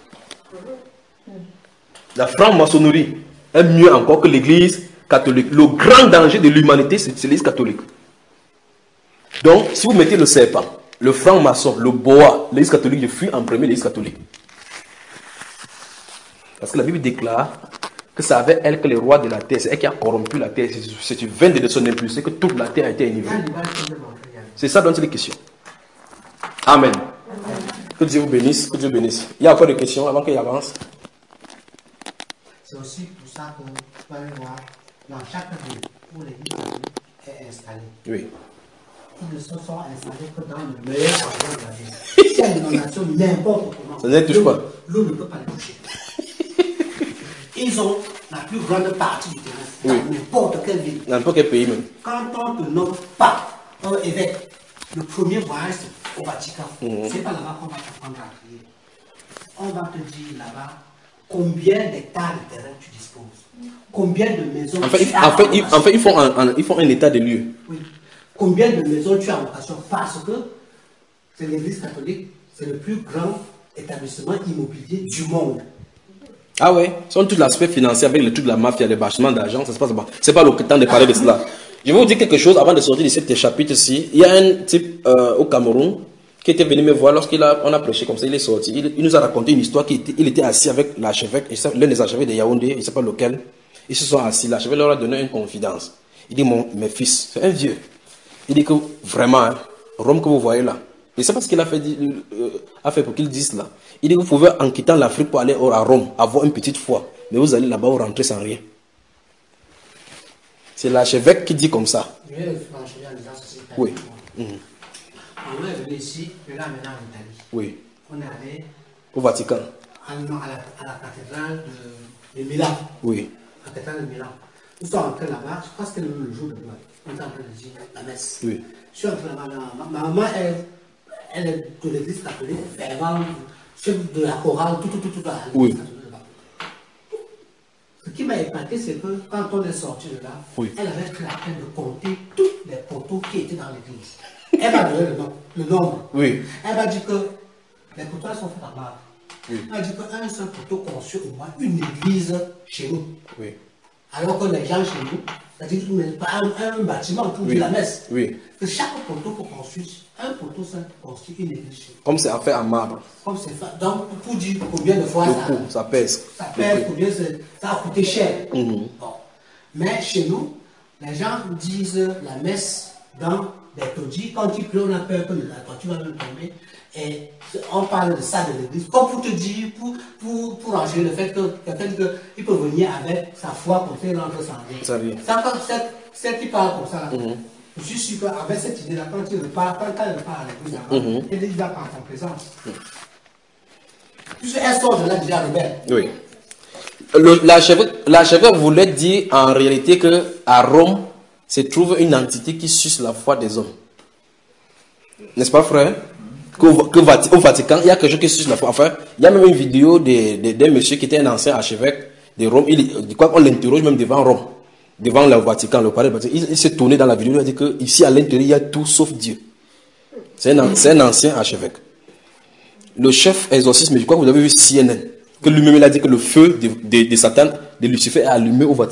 La franc-maçonnerie est mieux encore que l'Église catholique. Le grand danger de l'humanité, c'est l'Église catholique. Donc, si vous mettez le serpent, le franc-maçon, le boa, l'Église catholique, je fuis en premier l'Église catholique. Parce que la Bible déclare que c'est avec elle que le roi de la terre, c'est elle qui a corrompu la terre. C'est une veine de son impulsé que toute la terre a été enivrée. C'est ça dont il est question. Amen. Que Dieu vous bénisse. Que Dieu bénisse. Il y a encore des questions avant qu'il avance. C'est aussi pour ça que vous allez voir, dans chaque ville où l'église est installée, oui. Ils ne se sont installés que dans le meilleur endroit de la ville. Si elle est une nation, n'importe comment, ça ne les touche pas. L'eau ne peut pas les toucher. Ils ont la plus grande partie du terrain, dans oui. N'importe quelle ville. Dans n'importe quel pays même. Quand on te nomme pas un évêque, le premier voyage au Vatican, mmh. c'est pas là-bas qu'on va t'apprendre à prier. On va te dire là-bas combien d'hectares de terrain tu disposes, combien de maisons en fait, tu as en fait, ils, en fait, ils font un, un, ils font un état de lieu. Oui. Combien de maisons tu as en location, parce que c'est l'église catholique, c'est le plus grand établissement immobilier du monde. Ah ouais, c'est tout l'aspect financier avec le truc de la mafia, les bâchements d'argent, ça se passe pas. C'est pas le temps de parler de cela. Je vais vous dire quelque chose avant de sortir de ce chapitre-ci. Il y a un type euh, au Cameroun qui était venu me voir lorsqu'il a, on a prêché comme ça, il est sorti. Il, il nous a raconté une histoire qu'il était, il était assis avec l'archevêque, l'un des archevêques de Yaoundé, il ne sait pas lequel. Ils se sont assis, l'archevêque leur a donné une confidence. Il dit, mon, mes fils, c'est un vieux. Il dit que vraiment, hein, Rome que vous voyez là, je ne sais pas ce qu'il a fait, euh, a fait pour qu'il dise là. Il dit que vous pouvez, en quittant l'Afrique pour aller à Rome, avoir une petite foi, mais vous allez là-bas, vous rentrez sans rien. C'est l'archevêque qui dit comme ça. Oui. Mmh. On est venu ici, et là maintenant en Italie. Oui. On est allé au Vatican. À, à, la, à la cathédrale de, de Milan. Oui. La cathédrale de Milan. Nous sommes entrés là-bas, je crois que c'était le jour de Noël. On est en train de dire la messe. Oui. Je suis entré là-bas. Ma maman, elle, elle est de l'église catholique, fervente, chef de la chorale, tout, tout, tout, tout. Oui. Ce qui m'a épaté, c'est que quand on est sorti de là, oui. Elle avait pris la peine de compter tous les poteaux qui étaient dans l'église. Elle m'a donné le, nom, le nombre. Oui. Elle m'a dit que les poteaux sont faits en marbre. Oui. Elle m'a dit qu'un seul poteau construit au moins une église chez nous. Oui. Alors que les gens chez nous, c'est-à-dire un, un bâtiment pour oui. la messe. Oui. Que chaque poteau pour construire, un poteau seul construit une église chez nous. Comme c'est fait en marbre. Comme c'est fait. Donc, pour dire combien de fois le ça, coup, ça pèse. Ça pèse, combien ça a coûté cher. Mm-hmm. Bon. Mais chez nous, les gens disent la messe dans des taudis. Quand ils pleurent, on a peur que la toiture va nous tomber. Et on parle de ça de l'église. Comme pour te dire, pour, pour, pour enlever le fait que quelqu'un il peut venir avec sa foi comme ça, il rentre sans rien. Ça, quand c'est qui parle comme ça, là, mm-hmm. Je suis sûr qu'avec cette idée-là, quand il parle, quand elle parle à l'église, mm-hmm. Elle est déjà par ton présence. Mm-hmm. Puisqu'elle sort de là déjà rebelle. Oui. L'archevêque voulait dire en réalité qu'à Rome se trouve une entité qui suce la foi des hommes. N'est-ce pas, frère? Qu'au que au Vatican, il y a quelque chose qui suce la foi. Enfin, il y a même une vidéo d'un monsieur qui était un ancien archevêque de Rome. Il, quoi, on l'interroge même devant Rome, devant le Vatican, le palais du Vatican. Il, il s'est tourné dans la vidéo, il a dit qu'ici à l'intérieur, il y a tout sauf Dieu. C'est un, un ancien archevêque. Le chef exorcisme, je crois que vous avez vu C N N, que lui-même il a dit que le feu de, de, de Satan, de Lucifer, est allumé au Vatican.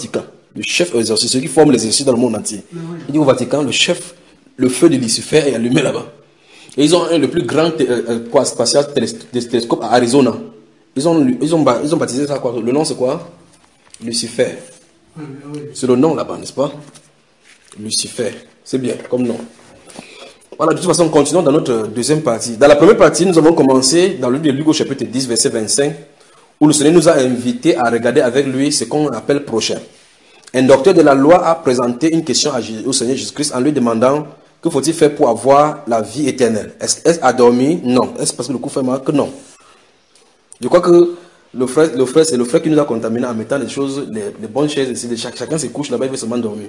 Le chef exorciste, ceux qui forment les exorcistes dans le monde entier. Il dit au Vatican, le chef, le feu de Lucifer est allumé là-bas. Et ils ont un, le plus grand euh, quoi, spatial télescope à Arizona. Ils ont, ils, ont, ils ont baptisé ça quoi? Le nom c'est quoi? Lucifer. C'est le nom là-bas, n'est-ce pas? Lucifer. C'est bien comme nom. Voilà, de toute façon, continuons dans notre deuxième partie. Dans la première partie, nous avons commencé dans le livre de Luc au chapitre dix, verset vingt-cinq, où le Seigneur nous a invités à regarder avec lui ce qu'on appelle prochain. Un docteur de la loi a présenté une question au Seigneur Jésus-Christ en lui demandant que faut-il faire pour avoir la vie éternelle. Est-ce est adormi? Non. Est-ce parce que le coup fait mal? Que non. Je crois que le frère, le frère, c'est le frère qui nous a contaminés en mettant les choses, les, les bonnes chaises ici. Chaque, chacun se couche là-bas, il veut seulement dormir.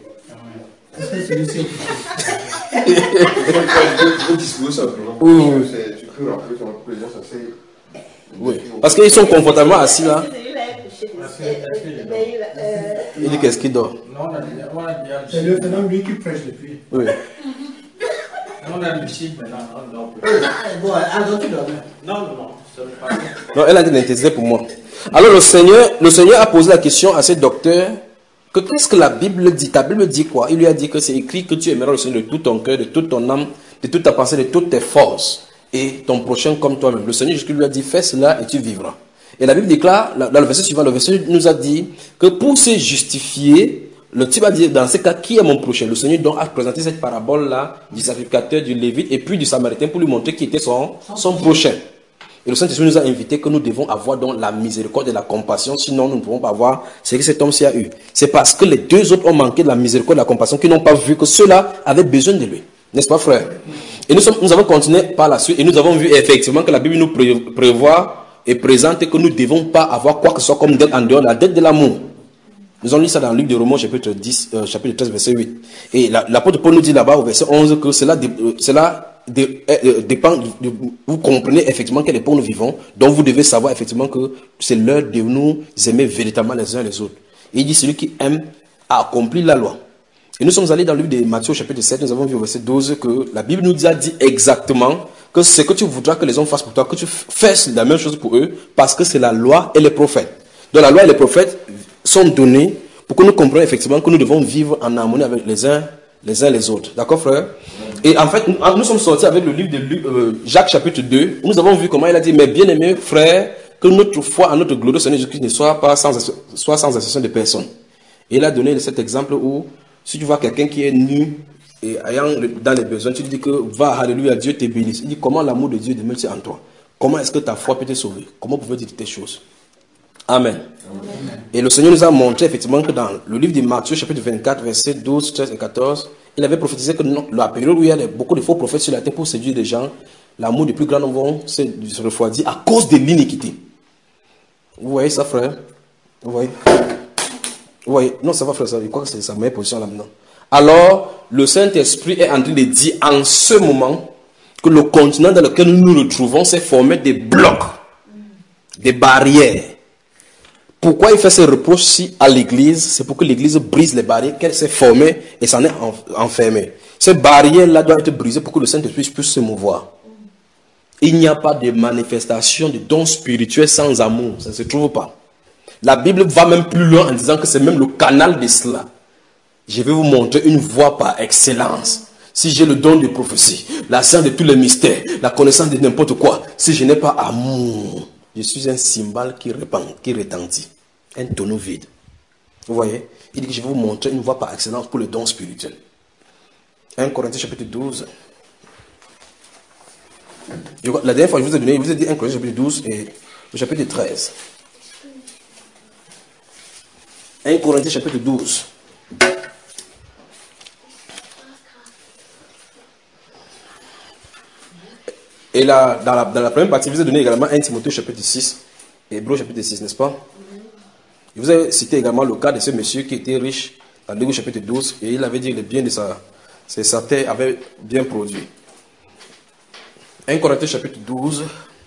Oui, oui. Parce qu'ils sont confortablement assis là. Il dit qu'est-ce qu'il dort? C'est le phénomène lui qui prêche depuis. Oui. On a le chiffre maintenant. Bon, alors tu dors. Non, non, non. Non, elle a dit l'intérêt pour moi. Alors le Seigneur, le Seigneur a posé la question à ce docteur que qu'est-ce que la Bible dit? Ta Bible dit quoi? Il lui a dit que c'est écrit que tu aimeras le Seigneur de tout ton cœur, de toute ton âme, de toute ta pensée, de toutes tes forces, et ton prochain comme toi-même. Le Seigneur Jésus lui a dit fais cela et tu vivras. Et la Bible déclare, dans le verset suivant, le verset nous a dit que pour se justifier, le type a dit dans ce cas, qui est mon prochain? Le Seigneur donc a présenté cette parabole-là du sacrificateur, du Lévite et puis du Samaritain pour lui montrer qui était son, son prochain. Et le Saint-Esprit nous a invités que nous devons avoir donc la miséricorde et la compassion, sinon nous ne pouvons pas avoir ce que cet homme-ci a eu. C'est parce que les deux autres ont manqué de la miséricorde et de la compassion qu'ils n'ont pas vu que ceux-là avaient besoin de lui. N'est-ce pas, frère? Et nous, sommes, nous avons continué par la suite et nous avons vu effectivement que la Bible nous pré prévoit et présente que nous ne devons pas avoir quoi que ce soit comme dette en dehors de la dette de l'amour. Nous avons lu ça dans le livre de Romains, chapitre dix, euh, chapitre treize, verset huit. Et l'apôtre Paul nous dit là-bas au verset onze que cela, euh, cela dé, euh, dépend, de, de, vous comprenez effectivement quel époque nous vivons, donc vous devez savoir effectivement que c'est l'heure de nous aimer véritablement les uns les autres. Et il dit celui qui aime a accompli la loi. Et nous sommes allés dans le livre de Matthieu, chapitre sept, nous avons vu au verset douze que la Bible nous a dit exactement que ce que tu voudras que les hommes fassent pour toi, que tu fasses la même chose pour eux, parce que c'est la loi et les prophètes. Donc la loi et les prophètes sont donnés pour que nous comprenions effectivement que nous devons vivre en harmonie avec les uns les uns les autres. D'accord, frère? Et en fait, nous, nous sommes sortis avec le livre de Luc, euh, Jacques, chapitre deux, où nous avons vu comment il a dit, mais bien aimés frères, que notre foi en notre glorieux Seigneur Jésus-Christ ne soit pas sans, soit sans exception de personne. Et il a donné cet exemple où, si tu vois quelqu'un qui est nu et ayant dans les besoins, tu lui dis que va, alléluia, Dieu te bénisse. Il dit, comment l'amour de Dieu demeure en toi? Comment est-ce que ta foi peut te sauver? Comment pouvez-vous dire tes choses? Amen. Amen. Et le Seigneur nous a montré effectivement que dans le livre de Matthieu, chapitre vingt-quatre, versets douze, treize et quatorze, il avait prophétisé que non, la période où il y a beaucoup de faux prophètes sur la terre pour séduire les gens, l'amour des plus grands vont se refroidir à cause de l'iniquité. Vous voyez ça, frère? Vous voyez? Vous voyez? Non, ça va, frère, ça. Je crois que c'est sa meilleure position là maintenant. Alors, le Saint-Esprit est en train de dire en ce moment que le continent dans lequel nous nous retrouvons s'est formé des blocs, des barrières. Pourquoi il fait ce reproche-ci à l'église? C'est pour que l'église brise les barrières qu'elle s'est formée et s'en est enfermée. Ces barrières-là doivent être brisées pour que le Saint-Esprit puisse se mouvoir. Il n'y a pas de manifestation de dons spirituels sans amour. Ça ne se trouve pas. La Bible va même plus loin en disant que c'est même le canal de cela. Je vais vous montrer une voie par excellence. Si j'ai le don de prophétie, la science de tous les mystères, la connaissance de n'importe quoi, si je n'ai pas amour, je suis un cymbale qui répand, qui retentit, un tonneau vide. Vous voyez? Il dit que je vais vous montrer une voie par excellence pour le don spirituel. un Corinthiens chapitre douze. La dernière fois, je vous ai donné, je vous ai dit un Corinthiens chapitre douze et le chapitre treize. un Corinthiens chapitre douze. Et là, dans la, dans la première partie, je vous ai donné également un Timothée chapitre six et Hébreux chapitre six, n'est-ce pas? Je vous ai cité également le cas de ce monsieur qui était riche dans Luc chapitre douze et il avait dit que le bien de sa, sa terre avait bien produit. un Corinthiens chapitre douze.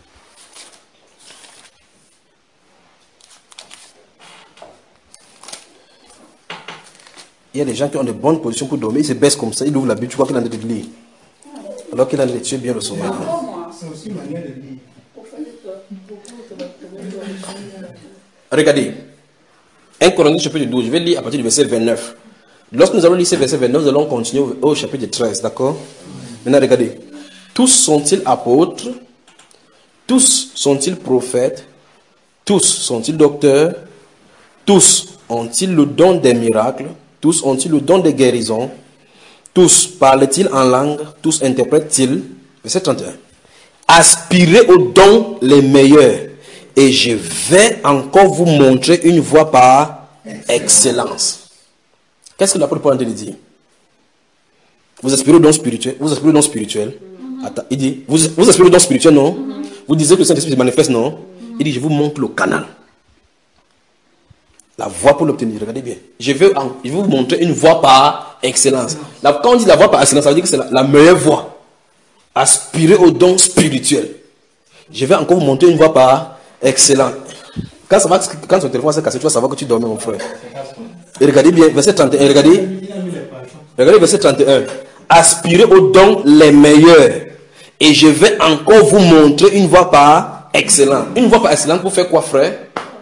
Il y a des gens qui ont de bonnes positions pour dormir, ils se baissent comme ça, ils ouvrent la Bible, tu crois qu'il en a de lire. Alors qu'il en a de tuer bien le sommeil. C'est aussi une manière de lire. Regardez. un Corinthiens chapitre douze, je vais lire à partir du verset vingt-neuf. Lorsque nous allons lire ce verset vingt-neuf, nous allons continuer au, au chapitre treize, d'accord? Maintenant, regardez. Tous sont-ils apôtres? Tous sont-ils prophètes? Tous sont-ils docteurs? Tous ont-ils le don des miracles? Tous ont-ils le don des guérisons? Tous parlent-ils en langue? Tous interprètent-ils? Verset trente et un. Aspirez aux dons les meilleurs, et je vais encore vous montrer une voie par excellence. Qu'est-ce que l'apôtre Paul est en train de dire? Vous aspirez aux dons spirituels? Vous aspirez aux dons spirituels? Attends, il dit, vous, vous aspirez aux dons spirituels, non? Mm-hmm. Vous disiez que le Saint-Esprit se manifeste, non? Mm-hmm. Il dit, je vous montre le canal. La voie pour l'obtenir. Regardez bien. Je vais, en, je vais vous montrer une voie par excellence. La, quand on dit la voie par excellence, ça veut dire que c'est la, la meilleure voie. Aspirer aux dons spirituels. Je vais encore vous montrer une voie par excellence. Quand, ça va, quand ton téléphone s'est cassé, tu vas savoir que tu dormais, mon frère. Et regardez bien, verset trente et un. Regardez. Regardez verset trente et un. Aspirez aux dons les meilleurs. Et je vais encore vous montrer une voie par excellence. Une voie par excellence pour faire quoi, frère?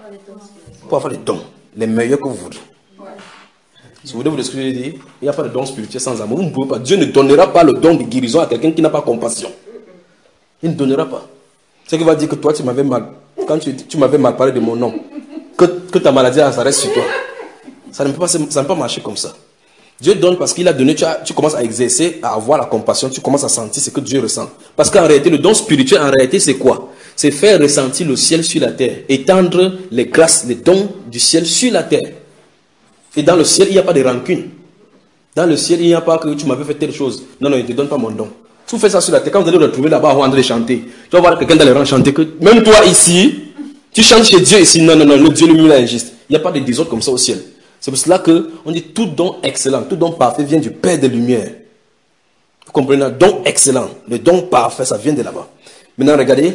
Pour avoir les dons, les meilleurs que vous voulez. Si vous voulez vous dire ce que je dis, il n'y a pas de don spirituel sans amour. Vous ne pouvez pas. Dieu ne donnera pas le don de guérison à quelqu'un qui n'a pas compassion. Il ne donnera pas. C'est qu'il va dire que toi, tu m'avais mal. Quand tu, tu m'avais mal parlé de mon nom, que, que ta maladie, ça reste sur toi. Ça ne peut pas, ça ne peut pas marcher comme ça. Dieu donne parce qu'il a donné, tu, as, tu commences à exercer, à avoir la compassion, tu commences à sentir ce que Dieu ressent. Parce qu'en réalité, le don spirituel, en réalité, c'est quoi? C'est faire ressentir le ciel sur la terre, étendre les grâces, les dons du ciel sur la terre. Et dans le ciel, il n'y a pas de rancune. Dans le ciel, il n'y a pas que tu m'avais fait telle chose. Non, non, il ne te donne pas mon don. Si vous faites ça sur la terre, quand vous allez le retrouver là-bas, on va chanter. Tu vas voir quelqu'un dans les rangs chanter que même toi ici, tu chantes chez Dieu ici. Non, non, non, le Dieu lui est injuste. Il n'y a pas de désordre comme ça au ciel. C'est pour cela qu'on dit tout don excellent, tout don parfait vient du Père des Lumières. Vous comprenez? Don excellent, le don parfait, ça vient de là-bas. Maintenant, regardez.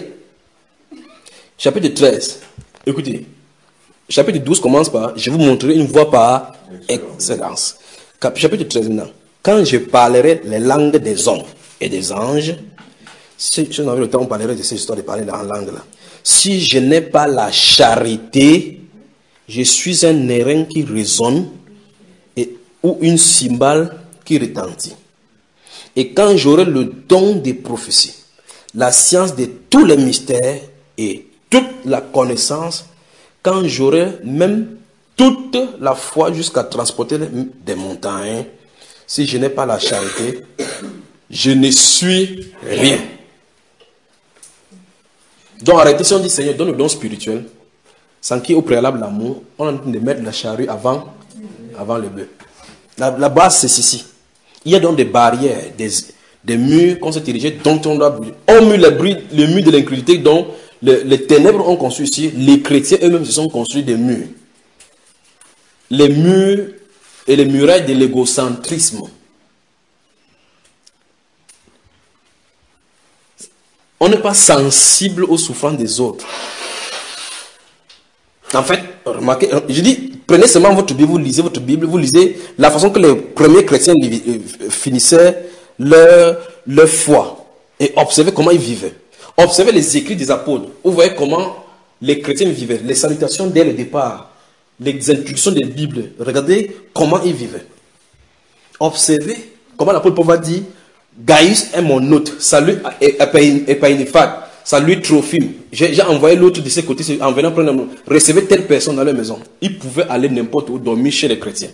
Chapitre treize. Écoutez. Chapitre douze commence par, je vais vous montrer une voie par excellence. Chapitre treize maintenant. Quand je parlerai les langues des hommes et des anges, si je n'avais le temps, on parlerait de ces histoires de parler en langue là. Si je n'ai pas la charité, je suis un airain qui résonne et, ou une cymbale qui retentit. Et quand j'aurai le don des prophéties, la science de tous les mystères et toute la connaissance, quand j'aurai même toute la foi jusqu'à transporter des montagnes, si je n'ai pas la charité, je ne suis rien. Donc arrêtez, si on dit Seigneur, donne le don spirituel, sans qu'il y ait au préalable l'amour, on est en train de mettre la charrue avant, avant le bœuf. La, la base, c'est ceci. Il y a donc des barrières, des, des murs qu'on s'est dirigés, dont on doit brûler. On mue le, le mur de l'incrédulité, dont le, les ténèbres ont construit ici. Les chrétiens eux-mêmes se sont construits des murs. Les murs et les murailles de l'égocentrisme. On n'est pas sensible aux souffrances des autres. En fait, remarquez, je dis, prenez seulement votre Bible, vous lisez votre Bible, vous lisez la façon que les premiers chrétiens finissaient leur, leur foi et observez comment ils vivaient. Observez les écrits des apôtres. Vous voyez comment les chrétiens vivaient, les salutations dès le départ, les instructions des Bibles. Regardez comment ils vivaient. Observez comment l'apôtre Paul va dire, Gaius est mon hôte, salut Epainephate. Salut Trophime. J'ai envoyé l'autre de ce côté en venant prendre un nom. Recevez telle personne dans leur maison. Ils pouvaient aller n'importe où dormir chez les chrétiens.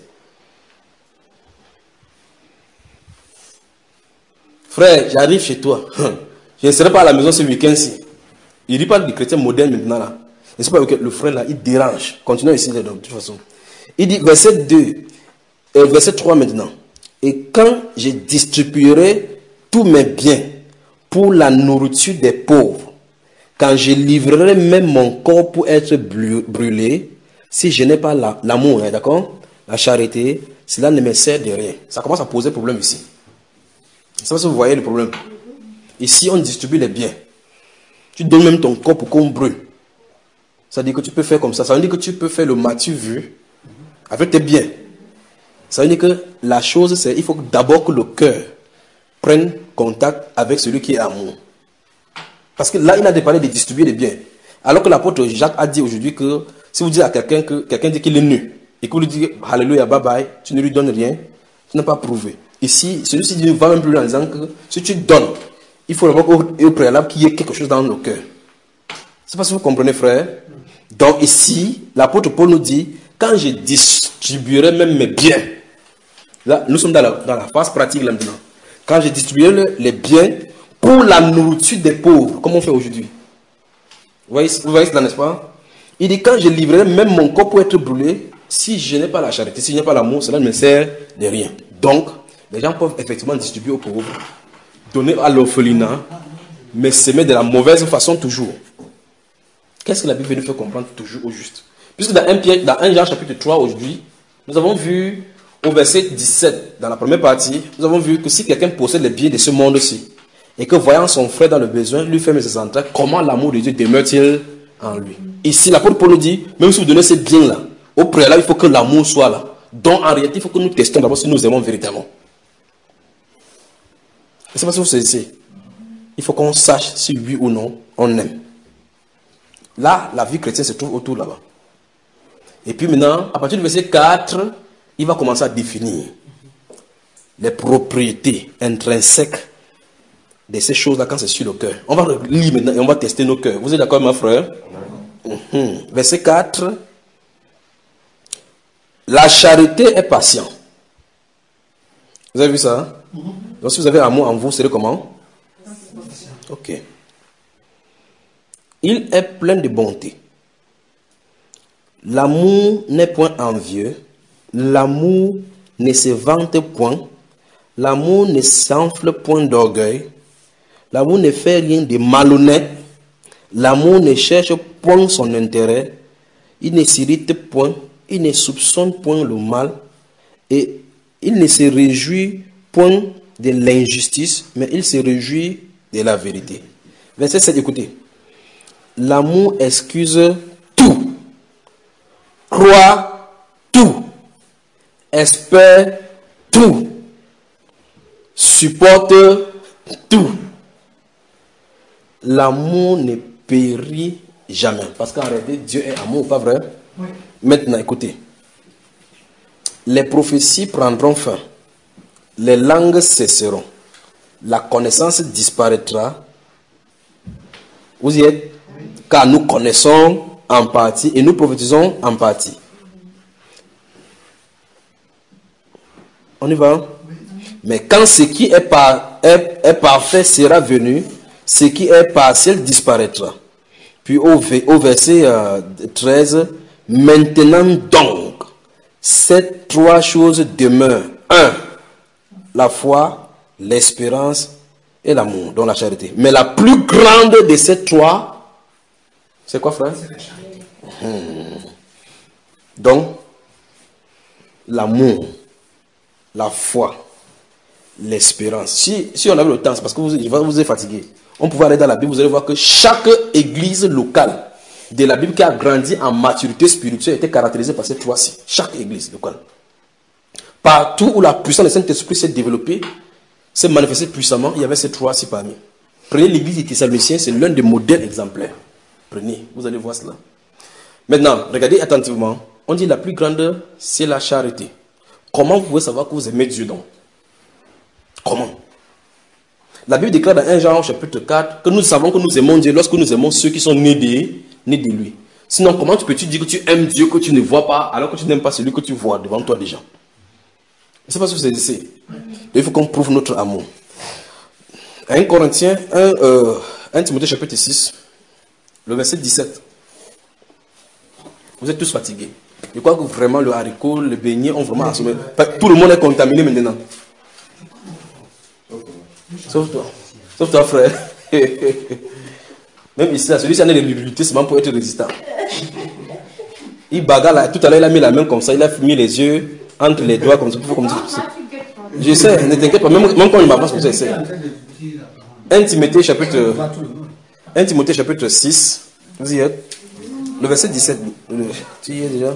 Frère, j'arrive chez toi. Je ne serai pas à la maison ce week-end-ci. Il dit pas des chrétiens modernes maintenant là. Et c'est pas que le frère là, il dérange. Continuons ici de toute façon. Il dit verset deux, euh, verset trois maintenant. Et quand je distribuerai tous mes biens pour la nourriture des pauvres, quand je livrerai même mon corps pour être brûlé, si je n'ai pas l'amour, la, hein, d'accord, la charité, cela ne me sert de rien. Ça commence à poser problème ici. Je ne sais pas si vous voyez le problème. Ici, on distribue les biens. Tu donnes même ton corps pour qu'on brûle. Ça veut dire que tu peux faire comme ça. Ça veut dire que tu peux faire le matu vu avec tes biens. Ça veut dire que la chose, c'est il faut d'abord que le cœur prenne contact avec celui qui est amour. Parce que là, il a parlé de distribuer les biens. Alors que l'apôtre Jacques a dit aujourd'hui que si Si vous dites à quelqu'un que quelqu'un dit qu'il est nu, et que vous lui dites Alléluia, bye bye, tu ne lui donnes rien, tu n'as pas prouvé. Ici, celui-ci va même plus loin en disant que si tu donnes, il faut d'abord au, au préalable qu'il y ait quelque chose dans nos cœurs. C'est pas si vous comprenez, frère. Donc ici, l'apôtre Paul nous dit, quand je distribuerai même mes biens, là, nous sommes dans la, dans la phase pratique là maintenant. Quand je distribuerai les biens pour la nourriture des pauvres, comme on fait aujourd'hui. Vous voyez, vous voyez cela, n'est-ce pas? Il dit, quand je livrerai même mon corps pour être brûlé, si je n'ai pas la charité, si je n'ai pas l'amour, cela ne me sert de rien. Donc, les gens peuvent effectivement distribuer aux pauvres, donner à l'orphelinat, mais s'aimer de la mauvaise façon toujours. Qu'est-ce que la Bible nous fait comprendre toujours au juste? Puisque dans un, Pierre, dans un Jean chapitre trois aujourd'hui, nous avons vu au verset dix-sept, dans la première partie, nous avons vu que si quelqu'un possède les biens de ce monde-ci, et que voyant son frère dans le besoin, lui ferme ses entrailles, comment l'amour de Dieu demeure-t-il en lui? Ici, l'apôtre Paul nous dit, même si vous donnez ces biens-là, au préalable, il faut que l'amour soit là. Donc, en réalité, il faut que nous testions d'abord si nous aimons véritablement. Je ne sais pas si vous saisissez. Il faut qu'on sache si oui ou non on aime. Là, la vie chrétienne se trouve autour là-bas. Et puis maintenant, à partir du verset quatre, il va commencer à définir les propriétés intrinsèques de ces choses-là quand c'est sur le cœur. On va lire maintenant et on va tester nos cœurs. Vous êtes d'accord, ma frère? Mmh. Verset quatre. La charité est patient. Vous avez vu ça? Mmh. Donc si vous avez amour en vous, c'est comment? Ok. Il est plein de bonté. L'amour n'est point envieux. L'amour ne se vante point. L'amour ne s'enfle point d'orgueil. L'amour ne fait rien de malhonnête. L'amour ne cherche point son intérêt. Il ne s'irrite point. Il ne soupçonne point le mal. Et il ne se réjouit point de l'injustice, mais il se réjouit de la vérité. Verset sept, écoutez. L'amour excuse tout, croit tout, espère tout, supporte tout. L'amour ne périt jamais. Parce qu'en réalité, Dieu est amour, pas vrai? Oui. Maintenant, écoutez. Les prophéties prendront fin. Les langues cesseront. La connaissance disparaîtra. Vous y êtes? Oui. Car nous connaissons en partie et nous prophétisons en partie. On y va? Oui. Mais quand ce qui est, par, est, est parfait sera venu, ce qui est partiel disparaîtra. Puis au, au verset euh, treize, maintenant donc, ces trois choses demeurent. Un, la foi, l'espérance et l'amour, donc la charité. Mais la plus grande de ces trois, c'est quoi, frère? C'est la charité. Hmm. Donc, l'amour, la foi, l'espérance. Si, si on avait le temps, c'est parce que vous, vous êtes fatigué. On pouvait aller dans la Bible, vous allez voir que chaque église locale de la Bible qui a grandi en maturité spirituelle était caractérisée par ces trois-ci. Chaque église locale. Partout où la puissance du Saint-Esprit s'est développée, s'est manifestée puissamment, il y avait ces trois-ci parmi. Prenez l'église des Thessaloniciens, c'est l'un des modèles exemplaires. Prenez, vous allez voir cela. Maintenant, regardez attentivement. On dit la plus grande, c'est la charité. Comment vous pouvez savoir que vous aimez Dieu donc? Comment? La Bible déclare dans un Jean chapitre quatre que nous savons que nous aimons Dieu lorsque nous aimons ceux qui sont nés de, nés de lui. Sinon, comment tu peux-tu dire que tu aimes Dieu que tu ne vois pas alors que tu n'aimes pas celui que tu vois devant toi déjà? Je ne sais pas si vous savez. Il faut qu'on prouve notre amour. un Corinthiens, un, euh, un Timothée chapitre six, le verset dix-sept. Vous êtes tous fatigués. Je crois que vraiment le haricot, le beignet ont vraiment assommé. Tout le monde est contaminé maintenant. Sauf toi. Sauf toi, frère. Même ici, celui-ci a des l'humilité seulement pour être résistant. Il bagarre là. Tout à l'heure, il a mis la main comme ça. Il a mis les yeux entre les doigts comme ça. Comme ça. Je sais, ne t'inquiète pas. Même, même quand il m'avance, je sais. un Timothée chapitre, un Timothée chapitre six. Vous y êtes? Le verset dix-sept. Le, tu y es déjà?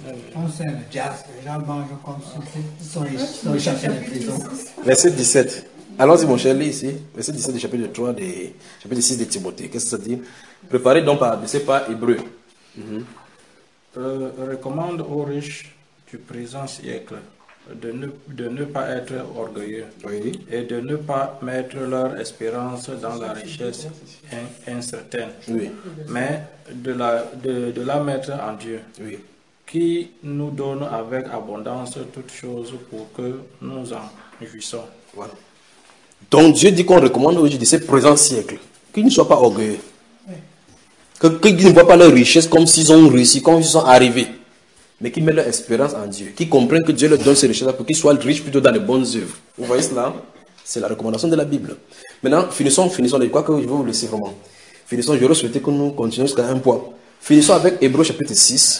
Verset dix-sept. Allons-y, mon cher, lis ici. Verset dix-sept du chapitre trois, des, chapitre six de Timothée. Qu'est-ce que ça dit? Préparez donc par, de ces pas hébreux. Mm-hmm. euh, recommande aux riches du présent siècle de ne, de ne pas être orgueilleux Oui. et de ne pas mettre leur espérance dans la richesse in- incertaine, Oui. mais de la, de, de la mettre en Dieu, Oui. qui nous donne avec abondance toutes choses pour que nous en jouissons. Voilà. Donc Dieu dit qu'on recommande aux gens de ce présent siècle qu'ils ne soient pas orgueilleux. Que, qu'ils ne voient pas leur richesse comme s'ils ont réussi, comme s'ils sont arrivés. Mais qu'ils mettent leur espérance en Dieu. Qu'ils comprennent que Dieu leur donne ces richesses pour qu'ils soient riches plutôt dans les bonnes œuvres. Vous voyez cela? C'est la recommandation de la Bible. Maintenant, finissons, finissons. Je crois que je vais vous laisser vraiment. Finissons, j'aurais souhaité que nous continuions jusqu'à un point. Finissons avec Hébreux chapitre six.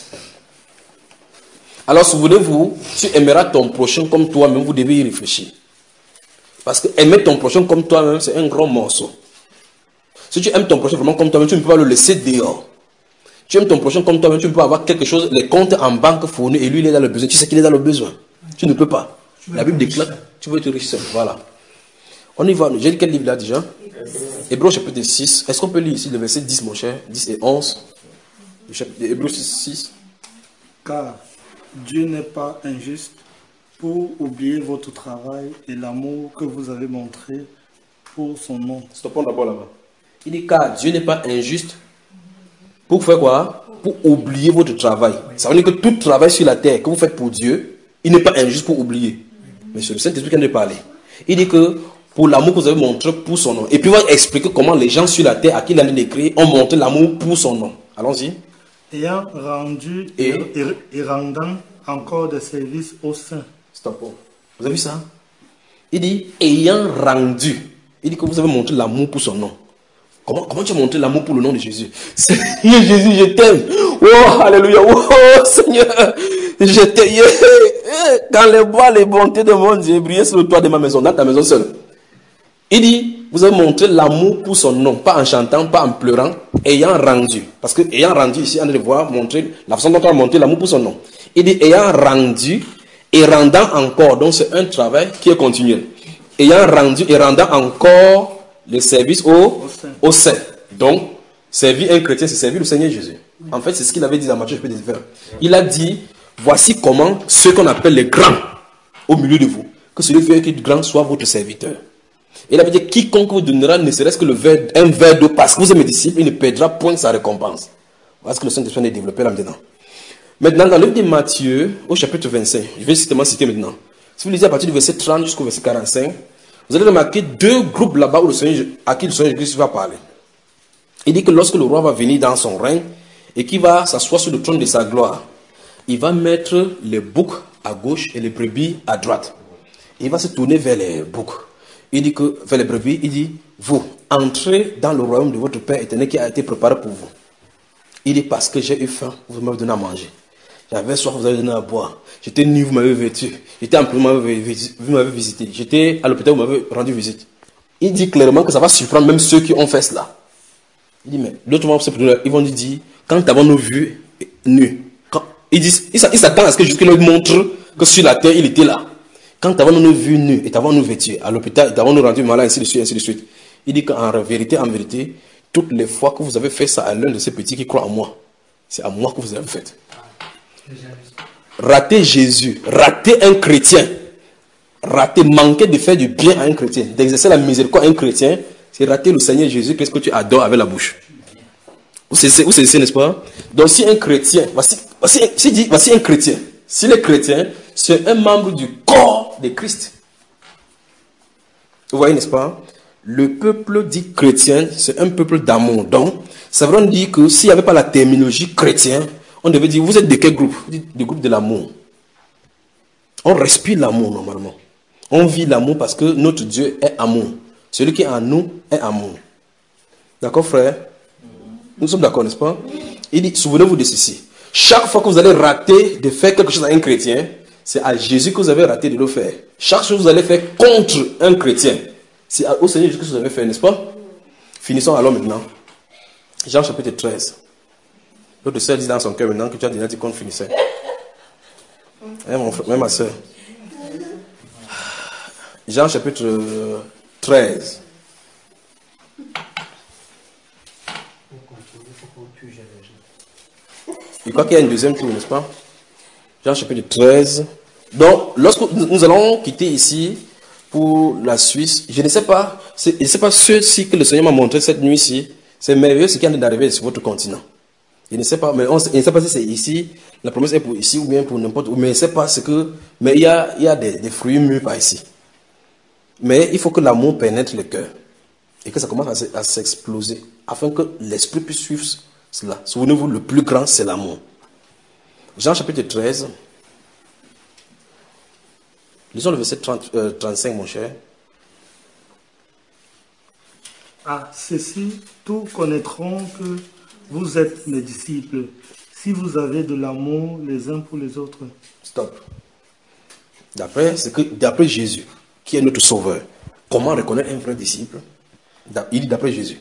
Alors, souvenez-vous, tu aimeras ton prochain comme toi-même, vous devez y réfléchir. Parce que aimer ton prochain comme toi-même, c'est un grand morceau. Si tu aimes ton prochain vraiment comme toi-même, tu ne peux pas le laisser dehors. Tu aimes ton prochain comme toi-même, tu ne peux pas avoir quelque chose, les comptes en banque fournis, et lui il est dans le besoin. Tu sais qu'il est dans le besoin. Tu ne peux pas. La Bible déclare, tu veux être riche. Voilà. On y va. J'ai lu quel livre là déjà? Hébreux chapitre six. Est-ce qu'on peut lire ici le verset dix, mon cher? dix et onze. Le chapitre de Hébreux six. Car Dieu n'est pas injuste pour oublier votre travail et l'amour que vous avez montré pour son nom. Stoppons d'abord là-bas. Il dit car Dieu n'est pas injuste pour faire quoi? Pour oublier votre travail. Ça veut dire que tout travail sur la terre que vous faites pour Dieu, il n'est pas injuste pour oublier. Mais c'est le Saint-Esprit qui vient de parler. Il dit que pour l'amour que vous avez montré pour son nom. Et puis il va expliquer comment les gens sur la terre à qui il a décrit ont montré l'amour pour son nom. Allons-y. Ayant rendu et, et, et rendant encore des services aux saints. Stop. Vous avez vu ça? Il dit ayant rendu. Il dit que vous avez montré l'amour pour son nom. Comment, comment tu as montré l'amour pour le nom de Jésus? Seigneur Jésus, je t'aime. Oh, alléluia. Oh, Seigneur, je t'aime. Quand les bois, les bontés de mon Dieu brillaient sur le toit de ma maison, dans ta maison seule. Il dit, vous avez montré l'amour pour son nom, pas en chantant, pas en pleurant, ayant rendu. Parce que ayant rendu ici, on devait voir montrer la façon dont on a montré l'amour pour son nom. Il dit, ayant rendu et rendant encore. Donc c'est un travail qui est continuel. Ayant rendu et rendant encore le service au, au Saint. Donc, servir un chrétien, c'est servir le Seigneur Jésus. En fait, c'est ce qu'il avait dit dans Matthieu chapitre vingt. Il a dit, voici comment ceux qu'on appelle les grands au milieu de vous, que celui qui est grand soit votre serviteur. Il avait dit, quiconque vous donnera ne serait-ce que le verre, un verre d'eau, parce que vous êtes mes disciples, il ne perdra point sa récompense. Voilà ce que le Saint-Esprit a développé là maintenant. Maintenant, dans le livre de Matthieu, au chapitre vingt-cinq, je vais justement citer maintenant. Si vous lisez à partir du verset trente jusqu'au verset quarante-cinq, vous allez remarquer deux groupes là-bas où le Seigneur, à qui le Seigneur Jésus va parler. Il dit que lorsque le roi va venir dans son règne et qu'il va s'asseoir sur le trône de sa gloire, il va mettre les boucs à gauche et les brebis à droite. Il va se tourner vers les boucs. Il dit que, vers les brebis, il dit, vous, entrez dans le royaume de votre Père éternel qui a été préparé pour vous. Il dit, parce que j'ai eu faim, vous m'avez donné à manger. J'avais soif, vous avez donné à boire. J'étais nu, vous m'avez vêtu. J'étais en prison, vous m'avez visité. J'étais à l'hôpital, vous m'avez rendu visite. Il dit clairement que ça va surprendre même ceux qui ont fait cela. Il dit, mais l'autre moment, ils vont lui dire, quand avons-nous vu nu? Quand, il dit, il s'attend à ce que Jésus leur montre que sur la terre, il était là. Quand avons-nous vu nu et avons-nous vêtu à l'hôpital, et avons-nous rendu malade, ainsi de suite, ainsi de suite. Il dit qu'en vérité, en vérité, toutes les fois que vous avez fait ça à l'un de ces petits qui croient en moi, c'est à moi que vous avez fait. Rater Jésus, rater un chrétien, rater, manquer de faire du bien à un chrétien, d'exercer la miséricorde à un chrétien, c'est rater le Seigneur Jésus, qu'est-ce que tu adores avec la bouche. Vous savez, n'est-ce pas? Donc si un chrétien, voici, voici, si dit, voici un chrétien, si le chrétien, c'est un membre du corps de Christ. Vous voyez, n'est-ce pas? Le peuple dit chrétien, c'est un peuple d'amour. Donc, ça veut dire que s'il n'y avait pas la terminologie chrétien, on devait dire, vous êtes de quel groupe? Du groupe de l'amour. On respire l'amour normalement. On vit l'amour parce que notre Dieu est amour. Celui qui est en nous est amour. D'accord, frère? Nous sommes d'accord, n'est-ce pas? Il dit, souvenez-vous de ceci. Chaque fois que vous allez rater de faire quelque chose à un chrétien, c'est à Jésus que vous avez raté de le faire. Chaque chose que vous allez faire contre un chrétien, c'est au Seigneur Jésus que vous avez fait, n'est-ce pas? Finissons alors maintenant. Jean chapitre treize. L'autre sœur dit dans son cœur maintenant que tu as déjà dit qu'on finissait. Hein, mon frère, même ma soeur. Jean chapitre treize. Je crois qu'il y a une deuxième tour, n'est-ce pas? Jean chapitre treize. Donc, lorsque nous allons quitter ici pour la Suisse, je ne sais pas, je ne sais pas ceux-ci que le Seigneur m'a montré cette nuit-ci, c'est merveilleux ce qui est en train d'arriver sur votre continent. Je ne sais pas, mais on, je ne sais pas si c'est ici, la promesse est pour ici ou bien pour n'importe où, mais je ne sais pas ce que, mais il y a, il y a des, des fruits mûrs par ici. Mais il faut que l'amour pénètre le cœur et que ça commence à, à s'exploser afin que l'esprit puisse suivre cela. Souvenez-vous, le plus grand, c'est l'amour. Jean chapitre treize, lisons le verset trente, euh, trente-cinq, mon cher. Ah, ceci, tous connaîtront que vous êtes mes disciples, si vous avez de l'amour les uns pour les autres. Stop. D'après, c'est que, d'après Jésus, qui est notre sauveur, comment reconnaître un vrai disciple? Il dit d'après Jésus.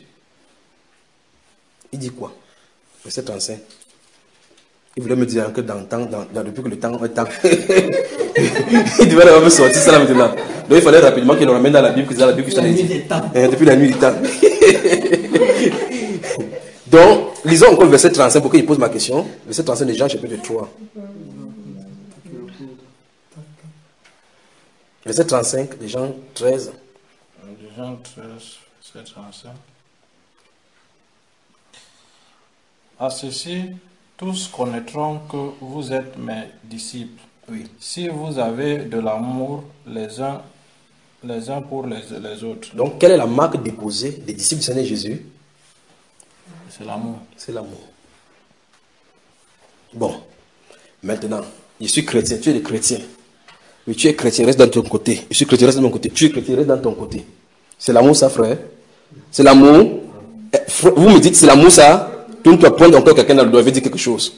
Il dit quoi? Verset trente-cinq. Il voulait me dire que dans le temps, dans, dans, depuis que le temps est temps, il devait avoir sorti ça là maintenant. Donc il fallait rapidement qu'il le ramène dans la Bible, que c'est dans la Bible que je t'en ai dit. Depuis la nuit du temps. Donc, lisons encore le verset trente-cinq pour qu'il pose ma question. Verset trente-cinq de Jean chapitre trois. Verset trente-cinq de Jean treize. De Jean treize, verset trente-cinq. À ceci, tous connaîtront que vous êtes mes disciples. Oui. Si vous avez de l'amour les uns, les uns pour les, les autres. Donc, quelle est la marque déposée des disciples du Seigneur Jésus? C'est l'amour. C'est l'amour. Bon, maintenant, je suis chrétien, tu es le chrétien. Oui, tu es chrétien, reste dans ton côté. Je suis chrétien, reste de mon côté. Tu es chrétien, reste dans ton côté. C'est l'amour, ça, frère? C'est l'amour? Vous me dites, c'est l'amour, ça? Tu ne dois prendre encore quelqu'un dans le doigt, il veut dire quelque chose.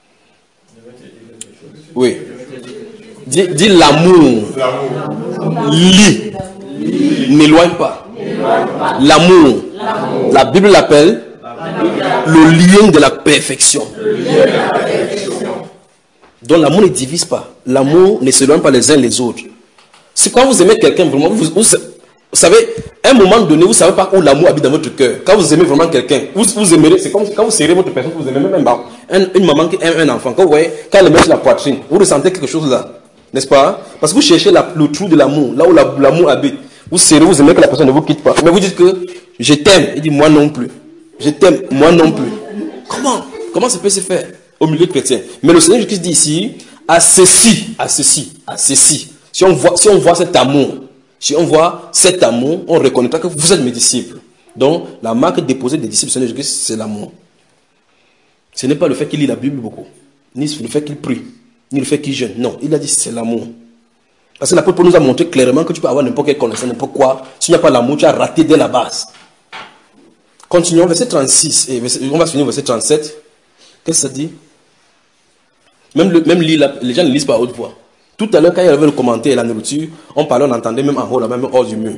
Oui. Dis, dis l'amour. Lis. N'éloigne pas. L'amour. La Bible l'appelle le lien de la perfection. Donc l'amour ne divise pas. L'amour ne s'éloigne pas les uns les autres. C'est quand vous aimez quelqu'un, vraiment, vous, vous, vous savez, à un moment donné, vous ne savez pas où l'amour habite dans votre cœur. Quand vous aimez vraiment quelqu'un, vous, vous aimerez, c'est comme quand vous serrez votre personne, vous aimez même un, un, une maman qui aime un enfant. Quand vous voyez, quand elle met sur la poitrine, vous ressentez quelque chose là. N'est-ce pas? Parce que vous cherchez la, le trou de l'amour, là où l'amour habite. Vous serrez, vous aimez que la personne ne vous quitte pas. Mais vous dites que je t'aime. Il dit moi non plus. Je t'aime, moi non plus. Comment? Comment ça peut se faire au milieu chrétien? Mais le Seigneur Jésus dit ici, à ceci, à ceci, à ceci. Si on voit, si on voit cet amour, si on voit cet amour, on reconnaîtra que vous êtes mes disciples. Donc, la marque déposée des disciples du Seigneur Jésus, c'est l'amour. Ce n'est pas le fait qu'il lit la Bible beaucoup, ni le fait qu'il prie, ni le fait qu'il jeûne. Non, il a dit c'est l'amour. Parce que l'apôtre nous a montré clairement que tu peux avoir n'importe quelle connaissance, n'importe quoi. S'il n'y a pas l'amour, tu as raté dès la base. Continuons, verset trente-six, et verset, on va finir verset trente-sept. Qu'est-ce que ça dit? Même, le, même lire, les gens ne lisent pas à haute voix. Tout à l'heure, quand il y avait le commentaire et la nourriture, on parlait, on entendait même en haut, là, même hors du mur.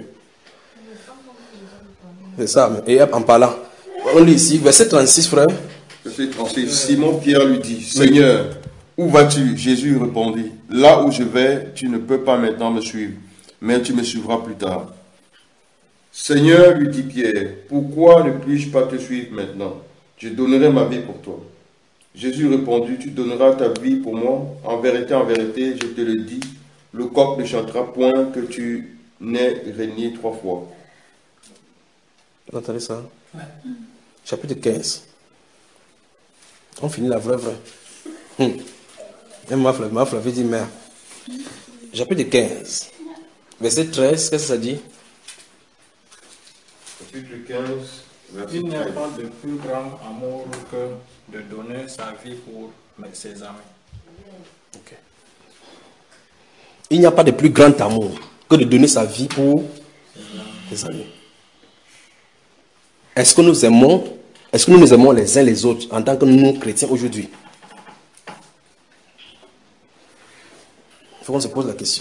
C'est ça, et en parlant. On lit ici, verset trente-six, frère. Verset trente-six, Simon Pierre lui dit, Seigneur, où vas-tu? Jésus répondit, là où je vais, tu ne peux pas maintenant me suivre, mais tu me suivras plus tard. Seigneur, lui dit Pierre, pourquoi ne puis-je pas te suivre maintenant? Je donnerai ma vie pour toi. Jésus répondit, tu donneras ta vie pour moi. En vérité, en vérité, je te le dis, le coq ne chantera point que tu n'aies régné trois fois. Vous entendez ça? Ouais. Chapitre quinze. On finit la vraie vraie. Hum. Même ma Flavie, ma Flavie dit mère. Chapitre quinze. Verset treize, qu'est-ce que ça dit? Chapitre quinze, verset Il n'y a treize. pas de plus grand amour que de donner sa vie pour ses amis. Okay. Il n'y a pas de plus grand amour que de donner sa vie pour ses amis. Est-ce que nous aimons, est-ce que nous nous aimons les uns les autres en tant que nous chrétiens aujourd'hui? Il faut qu'on se pose la question.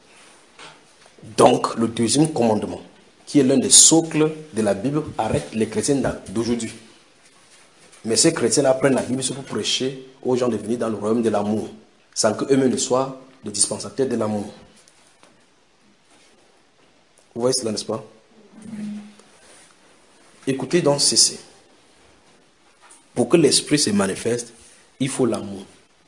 Donc, le deuxième commandement, qui est l'un des socles de la Bible, arrête les chrétiens d'aujourd'hui. Mais ces chrétiens-là prennent la Bible pour prêcher aux gens de venir dans le royaume de l'amour, sans qu'eux-mêmes ne soient des dispensateurs de l'amour. Vous voyez cela, n'est-ce pas? Écoutez donc ceci. Pour que l'esprit se manifeste, il faut l'amour.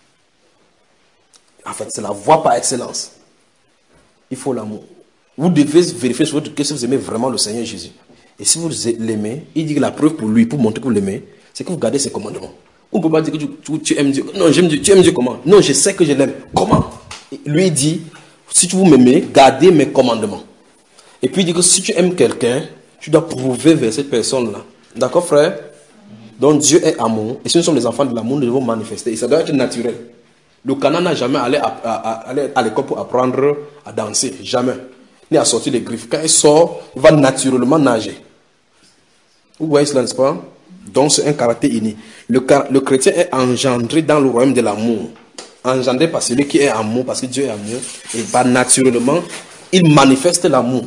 En fait, c'est la voie par excellence. Il faut l'amour. Vous devez vérifier sur votre cœur si vous aimez vraiment le Seigneur Jésus. Et si vous l'aimez, il dit que la preuve pour lui, pour montrer que vous l'aimez, c'est que vous gardez ses commandements. On ne peut pas dire que tu, tu, tu aimes Dieu. Non, j'aime Dieu. Tu aimes Dieu comment? Non, je sais que je l'aime. Comment? Lui il dit, si tu vous m'aimez, gardez mes commandements. Et puis il dit que si tu aimes quelqu'un, tu dois prouver vers cette personne-là. D'accord, frère? Donc Dieu est amour. Et si nous sommes les enfants de l'amour, nous devons manifester. Et ça doit être naturel. Le Canaan n'a jamais allé à, à, à, aller à l'école pour apprendre à danser. Jamais. Ni à sortir les griffes. Quand il sort, il va naturellement nager. Vous voyez cela, n'est-ce pas? Donc c'est un caractère inné. Le, le chrétien est engendré dans le royaume de l'amour. Engendré par celui qui est amour, parce que Dieu est amour. Et bah, naturellement, il manifeste l'amour.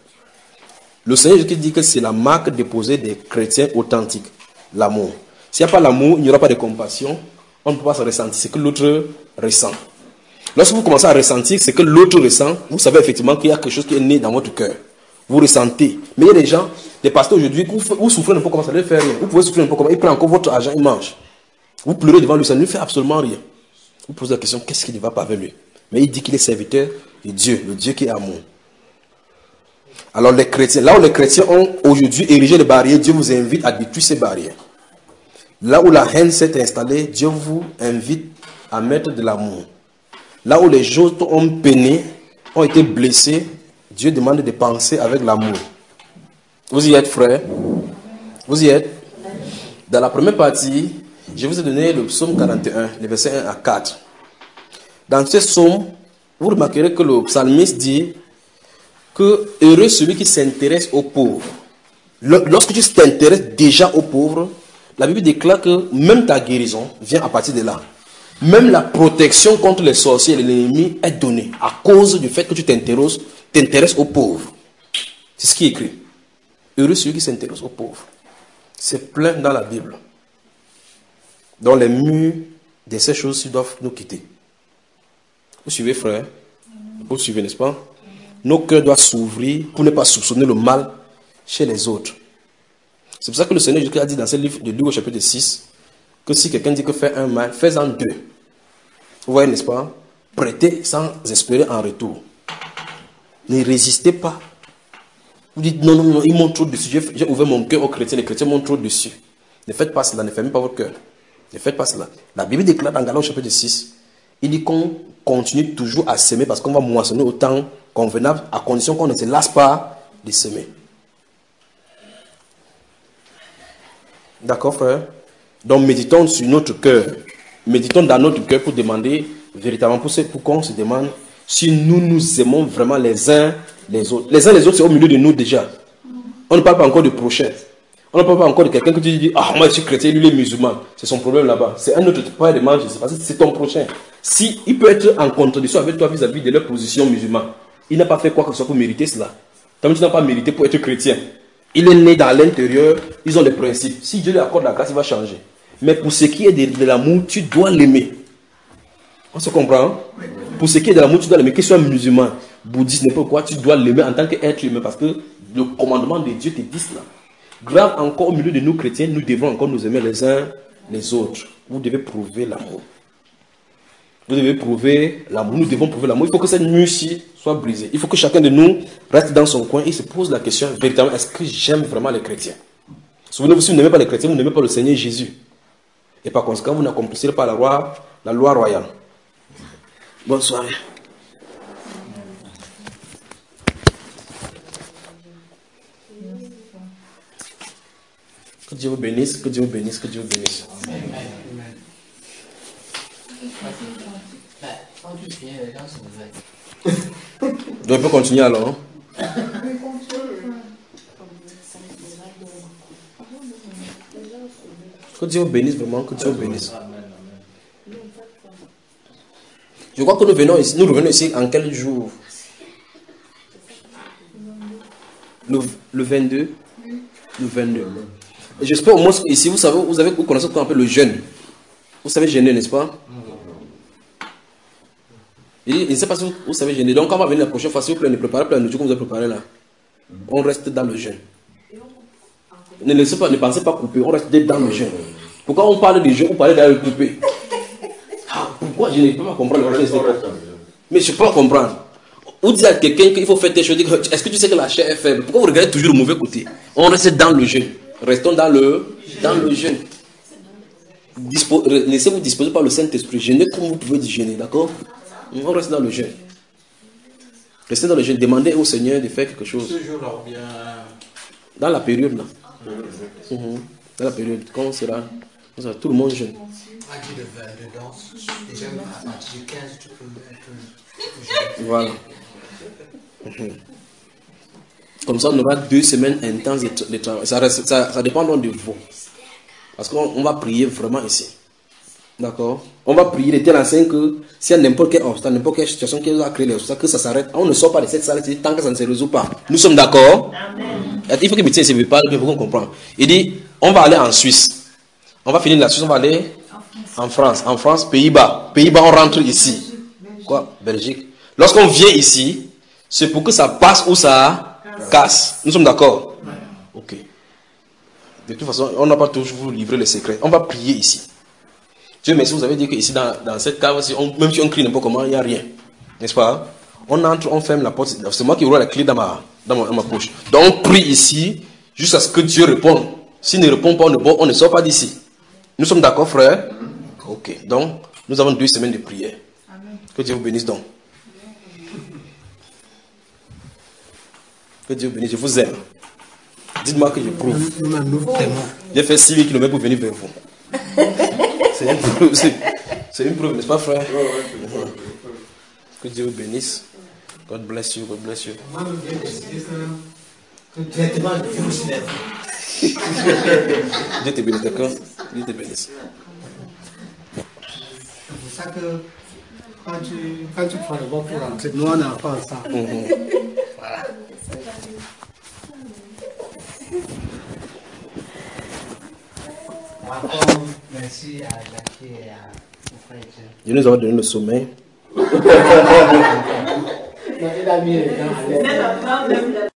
Le Seigneur Jésus dit que c'est la marque déposée des chrétiens authentiques. L'amour. S'il n'y a pas l'amour, il n'y aura pas de compassion. On ne peut pas se ressentir ce que l'autre ressent. Lorsque vous commencez à ressentir ce que l'autre ressent, vous savez effectivement qu'il y a quelque chose qui est né dans votre cœur. Vous ressentez. Mais il y a des gens, des pasteurs aujourd'hui, vous, vous souffrez un peu comme ça, ça ne fait rien. Vous pouvez souffrir un peu comme ça, il prend encore votre argent, il mange. Vous pleurez devant lui, ça ne lui fait absolument rien. Vous posez la question, qu'est-ce qui ne va pas avec lui? Mais il dit qu'il est serviteur de Dieu, le Dieu qui est amour. Alors les chrétiens, là où les chrétiens ont aujourd'hui érigé les barrières, Dieu vous invite à détruire ces barrières. Là où la haine s'est installée, Dieu vous invite à mettre de l'amour. Là où les autres ont peiné, ont été blessés, Dieu demande de penser avec l'amour. Vous y êtes, frère? Vous y êtes? Dans la première partie, je vous ai donné le psaume quarante et un, les versets un à quatre. Dans ce psaume, vous remarquerez que le psalmiste dit que heureux celui qui s'intéresse aux pauvres. Lorsque tu t'intéresses déjà aux pauvres, la Bible déclare que même ta guérison vient à partir de là. Même la protection contre les sorciers et l'ennemi est donnée à cause du fait que tu t'intéresses, t'intéresses aux pauvres. C'est ce qui est écrit. Heureux celui qui s'intéresse aux pauvres. C'est plein dans la Bible. Dans les murs de ces choses-ci doivent nous quitter. Vous suivez, frère? Vous suivez, n'est-ce pas? Nos cœurs doivent s'ouvrir pour ne pas soupçonner le mal chez les autres. C'est pour ça que le Seigneur Jésus a dit dans ce livre de Luc au chapitre six que si quelqu'un dit que fait un mal, fais-en deux. Vous voyez, n'est-ce pas? Prêtez sans espérer en retour. Ne résistez pas. Vous dites non, non, non, ils m'ont trop dessus. J'ai ouvert mon cœur aux chrétiens, les chrétiens m'ont trop dessus. Ne faites pas cela, ne fermez pas votre cœur. Ne faites pas cela. La Bible déclare dans Galates chapitre six, il dit qu'on continue toujours à s'aimer parce qu'on va moissonner au temps convenable à condition qu'on ne se lasse pas de s'aimer. D'accord, frère? Donc, méditons sur notre cœur. Méditons dans notre cœur pour demander, véritablement, pour, pour qu'on se demande si nous nous aimons vraiment les uns les autres. Les uns les autres, c'est au milieu de nous déjà. On ne parle pas encore de prochain. On ne parle pas encore de quelqu'un que tu dis, ah, moi je suis chrétien, lui il est musulman. C'est son problème là-bas. C'est un autre pas de manger, c'est parce que c'est ton prochain. Si il peut être en contradiction avec toi vis-à-vis de leur position musulmane, il n'a pas fait quoi que ce soit pour mériter cela. Toi, tu n'as pas mérité pour être chrétien. Il est né dans l'intérieur, ils ont des principes. Si Dieu lui accorde la grâce, il va changer. Mais pour ce qui est de, de l'amour, tu dois l'aimer. On se comprend? Hein? Pour ce qui est de l'amour, tu dois l'aimer. Qu'il soit musulman, bouddhiste, n'importe quoi, tu dois l'aimer en tant qu'être humain. Parce que le commandement de Dieu te dit cela. Grave encore au milieu de nous chrétiens, nous devons encore nous aimer les uns les autres. Vous devez prouver l'amour. Vous devez prouver l'amour. Nous devons prouver l'amour. Il faut que cette mur-ci soit brisée. Il faut que chacun de nous reste dans son coin et se pose la question, véritablement, est-ce que j'aime vraiment les chrétiens? Souvenez-vous, si vous n'aimez pas les chrétiens, vous n'aimez pas le Seigneur Jésus. Et par conséquent, vous n'accomplissez pas la loi, la loi royale. Bonne soirée. Que Dieu vous bénisse, que Dieu vous bénisse, que Dieu vous bénisse. Amen. Donc on peut continuer alors. Que Dieu vous bénisse vraiment, que Dieu vous bénisse. Je crois que nous venons ici, nous revenons ici en quel jour? Le, le vingt-deux. Le vingt-deux. Et j'espère au moins ici, vous savez, vous avez vous connaissez ce qu'on appelle le jeûne. Vous savez jeûner, n'est-ce pas? Et je ne sais pas si vous, vous savez jeûner. Donc quand on va venir la prochaine fois, si vous plaît, ne préparez pas la nourriture que vous avez préparée là. On reste dans le jeûne. Ne laissez pas, ne pensez pas couper, on reste dans le jeûne. Pourquoi on parle de jeûne, on parle d'aller couper? Moi, je ne peux pas comprendre. Je ne sais pas. Mais je ne peux pas comprendre. Ou dire à quelqu'un qu'il faut faire tes choses. Est-ce que tu sais que la chair est faible? Pourquoi vous regardez toujours le mauvais côté? On reste dans le jeûne. Restons dans le, dans le jeûne. Dispo, laissez-vous disposer par le Saint-Esprit. Jeûnez comme vous pouvez jeûner, d'accord? On reste dans le jeûne. Restez dans le jeûne. Demandez au Seigneur de faire quelque chose. Ce jour-là, ou bien. Dans la période là. Mmh. Mmh. Dans la période. Quand on sera, on sera tout le monde jeûne. Voilà. Mmh. Comme ça, on aura deux semaines intenses de travail. Ça, reste, ça, ça dépend donc de vous. Parce qu'on on va prier vraiment ici. D'accord? On va prier de telle enseigne que s'il y a n'importe quel obstacle, n'importe quelle situation qui a créé les obstacles, que ça s'arrête. On ne sort pas de cette salle tant que ça ne se résout pas. Nous sommes d'accord? Il faut que médecin ne parle, il faut qu'on comprenne. Il dit, on va aller en Suisse. On va finir la Suisse, on va aller en France. En France, Pays-Bas. Pays-Bas, on rentre ici. Quoi? Belgique. Lorsqu'on vient ici, c'est pour que ça passe ou ça casse. Nous sommes d'accord? Ok. De toute façon, on n'a pas toujours vous livrer les secrets. On va prier ici. Dieu merci, vous avez dit que ici, dans, dans cette cave, si on, même si on crie n'importe comment, il n'y a rien. N'est-ce pas? On entre, on ferme la porte. C'est moi qui ouvre la clé dans ma, dans ma, dans ma poche. Donc on prie ici, jusqu'à ce que Dieu réponde. S'il ne répond pas, on ne, on ne sort pas d'ici. Nous sommes d'accord, frère? Ok. Donc, nous avons deux semaines de prière. Amen. Que Dieu vous bénisse donc. Que Dieu vous bénisse, je vous aime. Dites-moi que je prouve. J'ai fait six mille kilomètres pour venir vers vous. C'est une preuve, c'est une preuve, n'est-ce pas, frère? Que Dieu vous bénisse. God bless you, God bless you. Dieu te bénisse, d'accord? Dieu te bénisse. C'est pour ça que quand tu, quand tu prends le bon pour rentrer, nous on n'a pas ça. Mm-hmm. Voilà. Encore merci à Jackie et à mon frère Etienne. Dieu nous a donné le sommeil. Il a mis les gants à l'aise.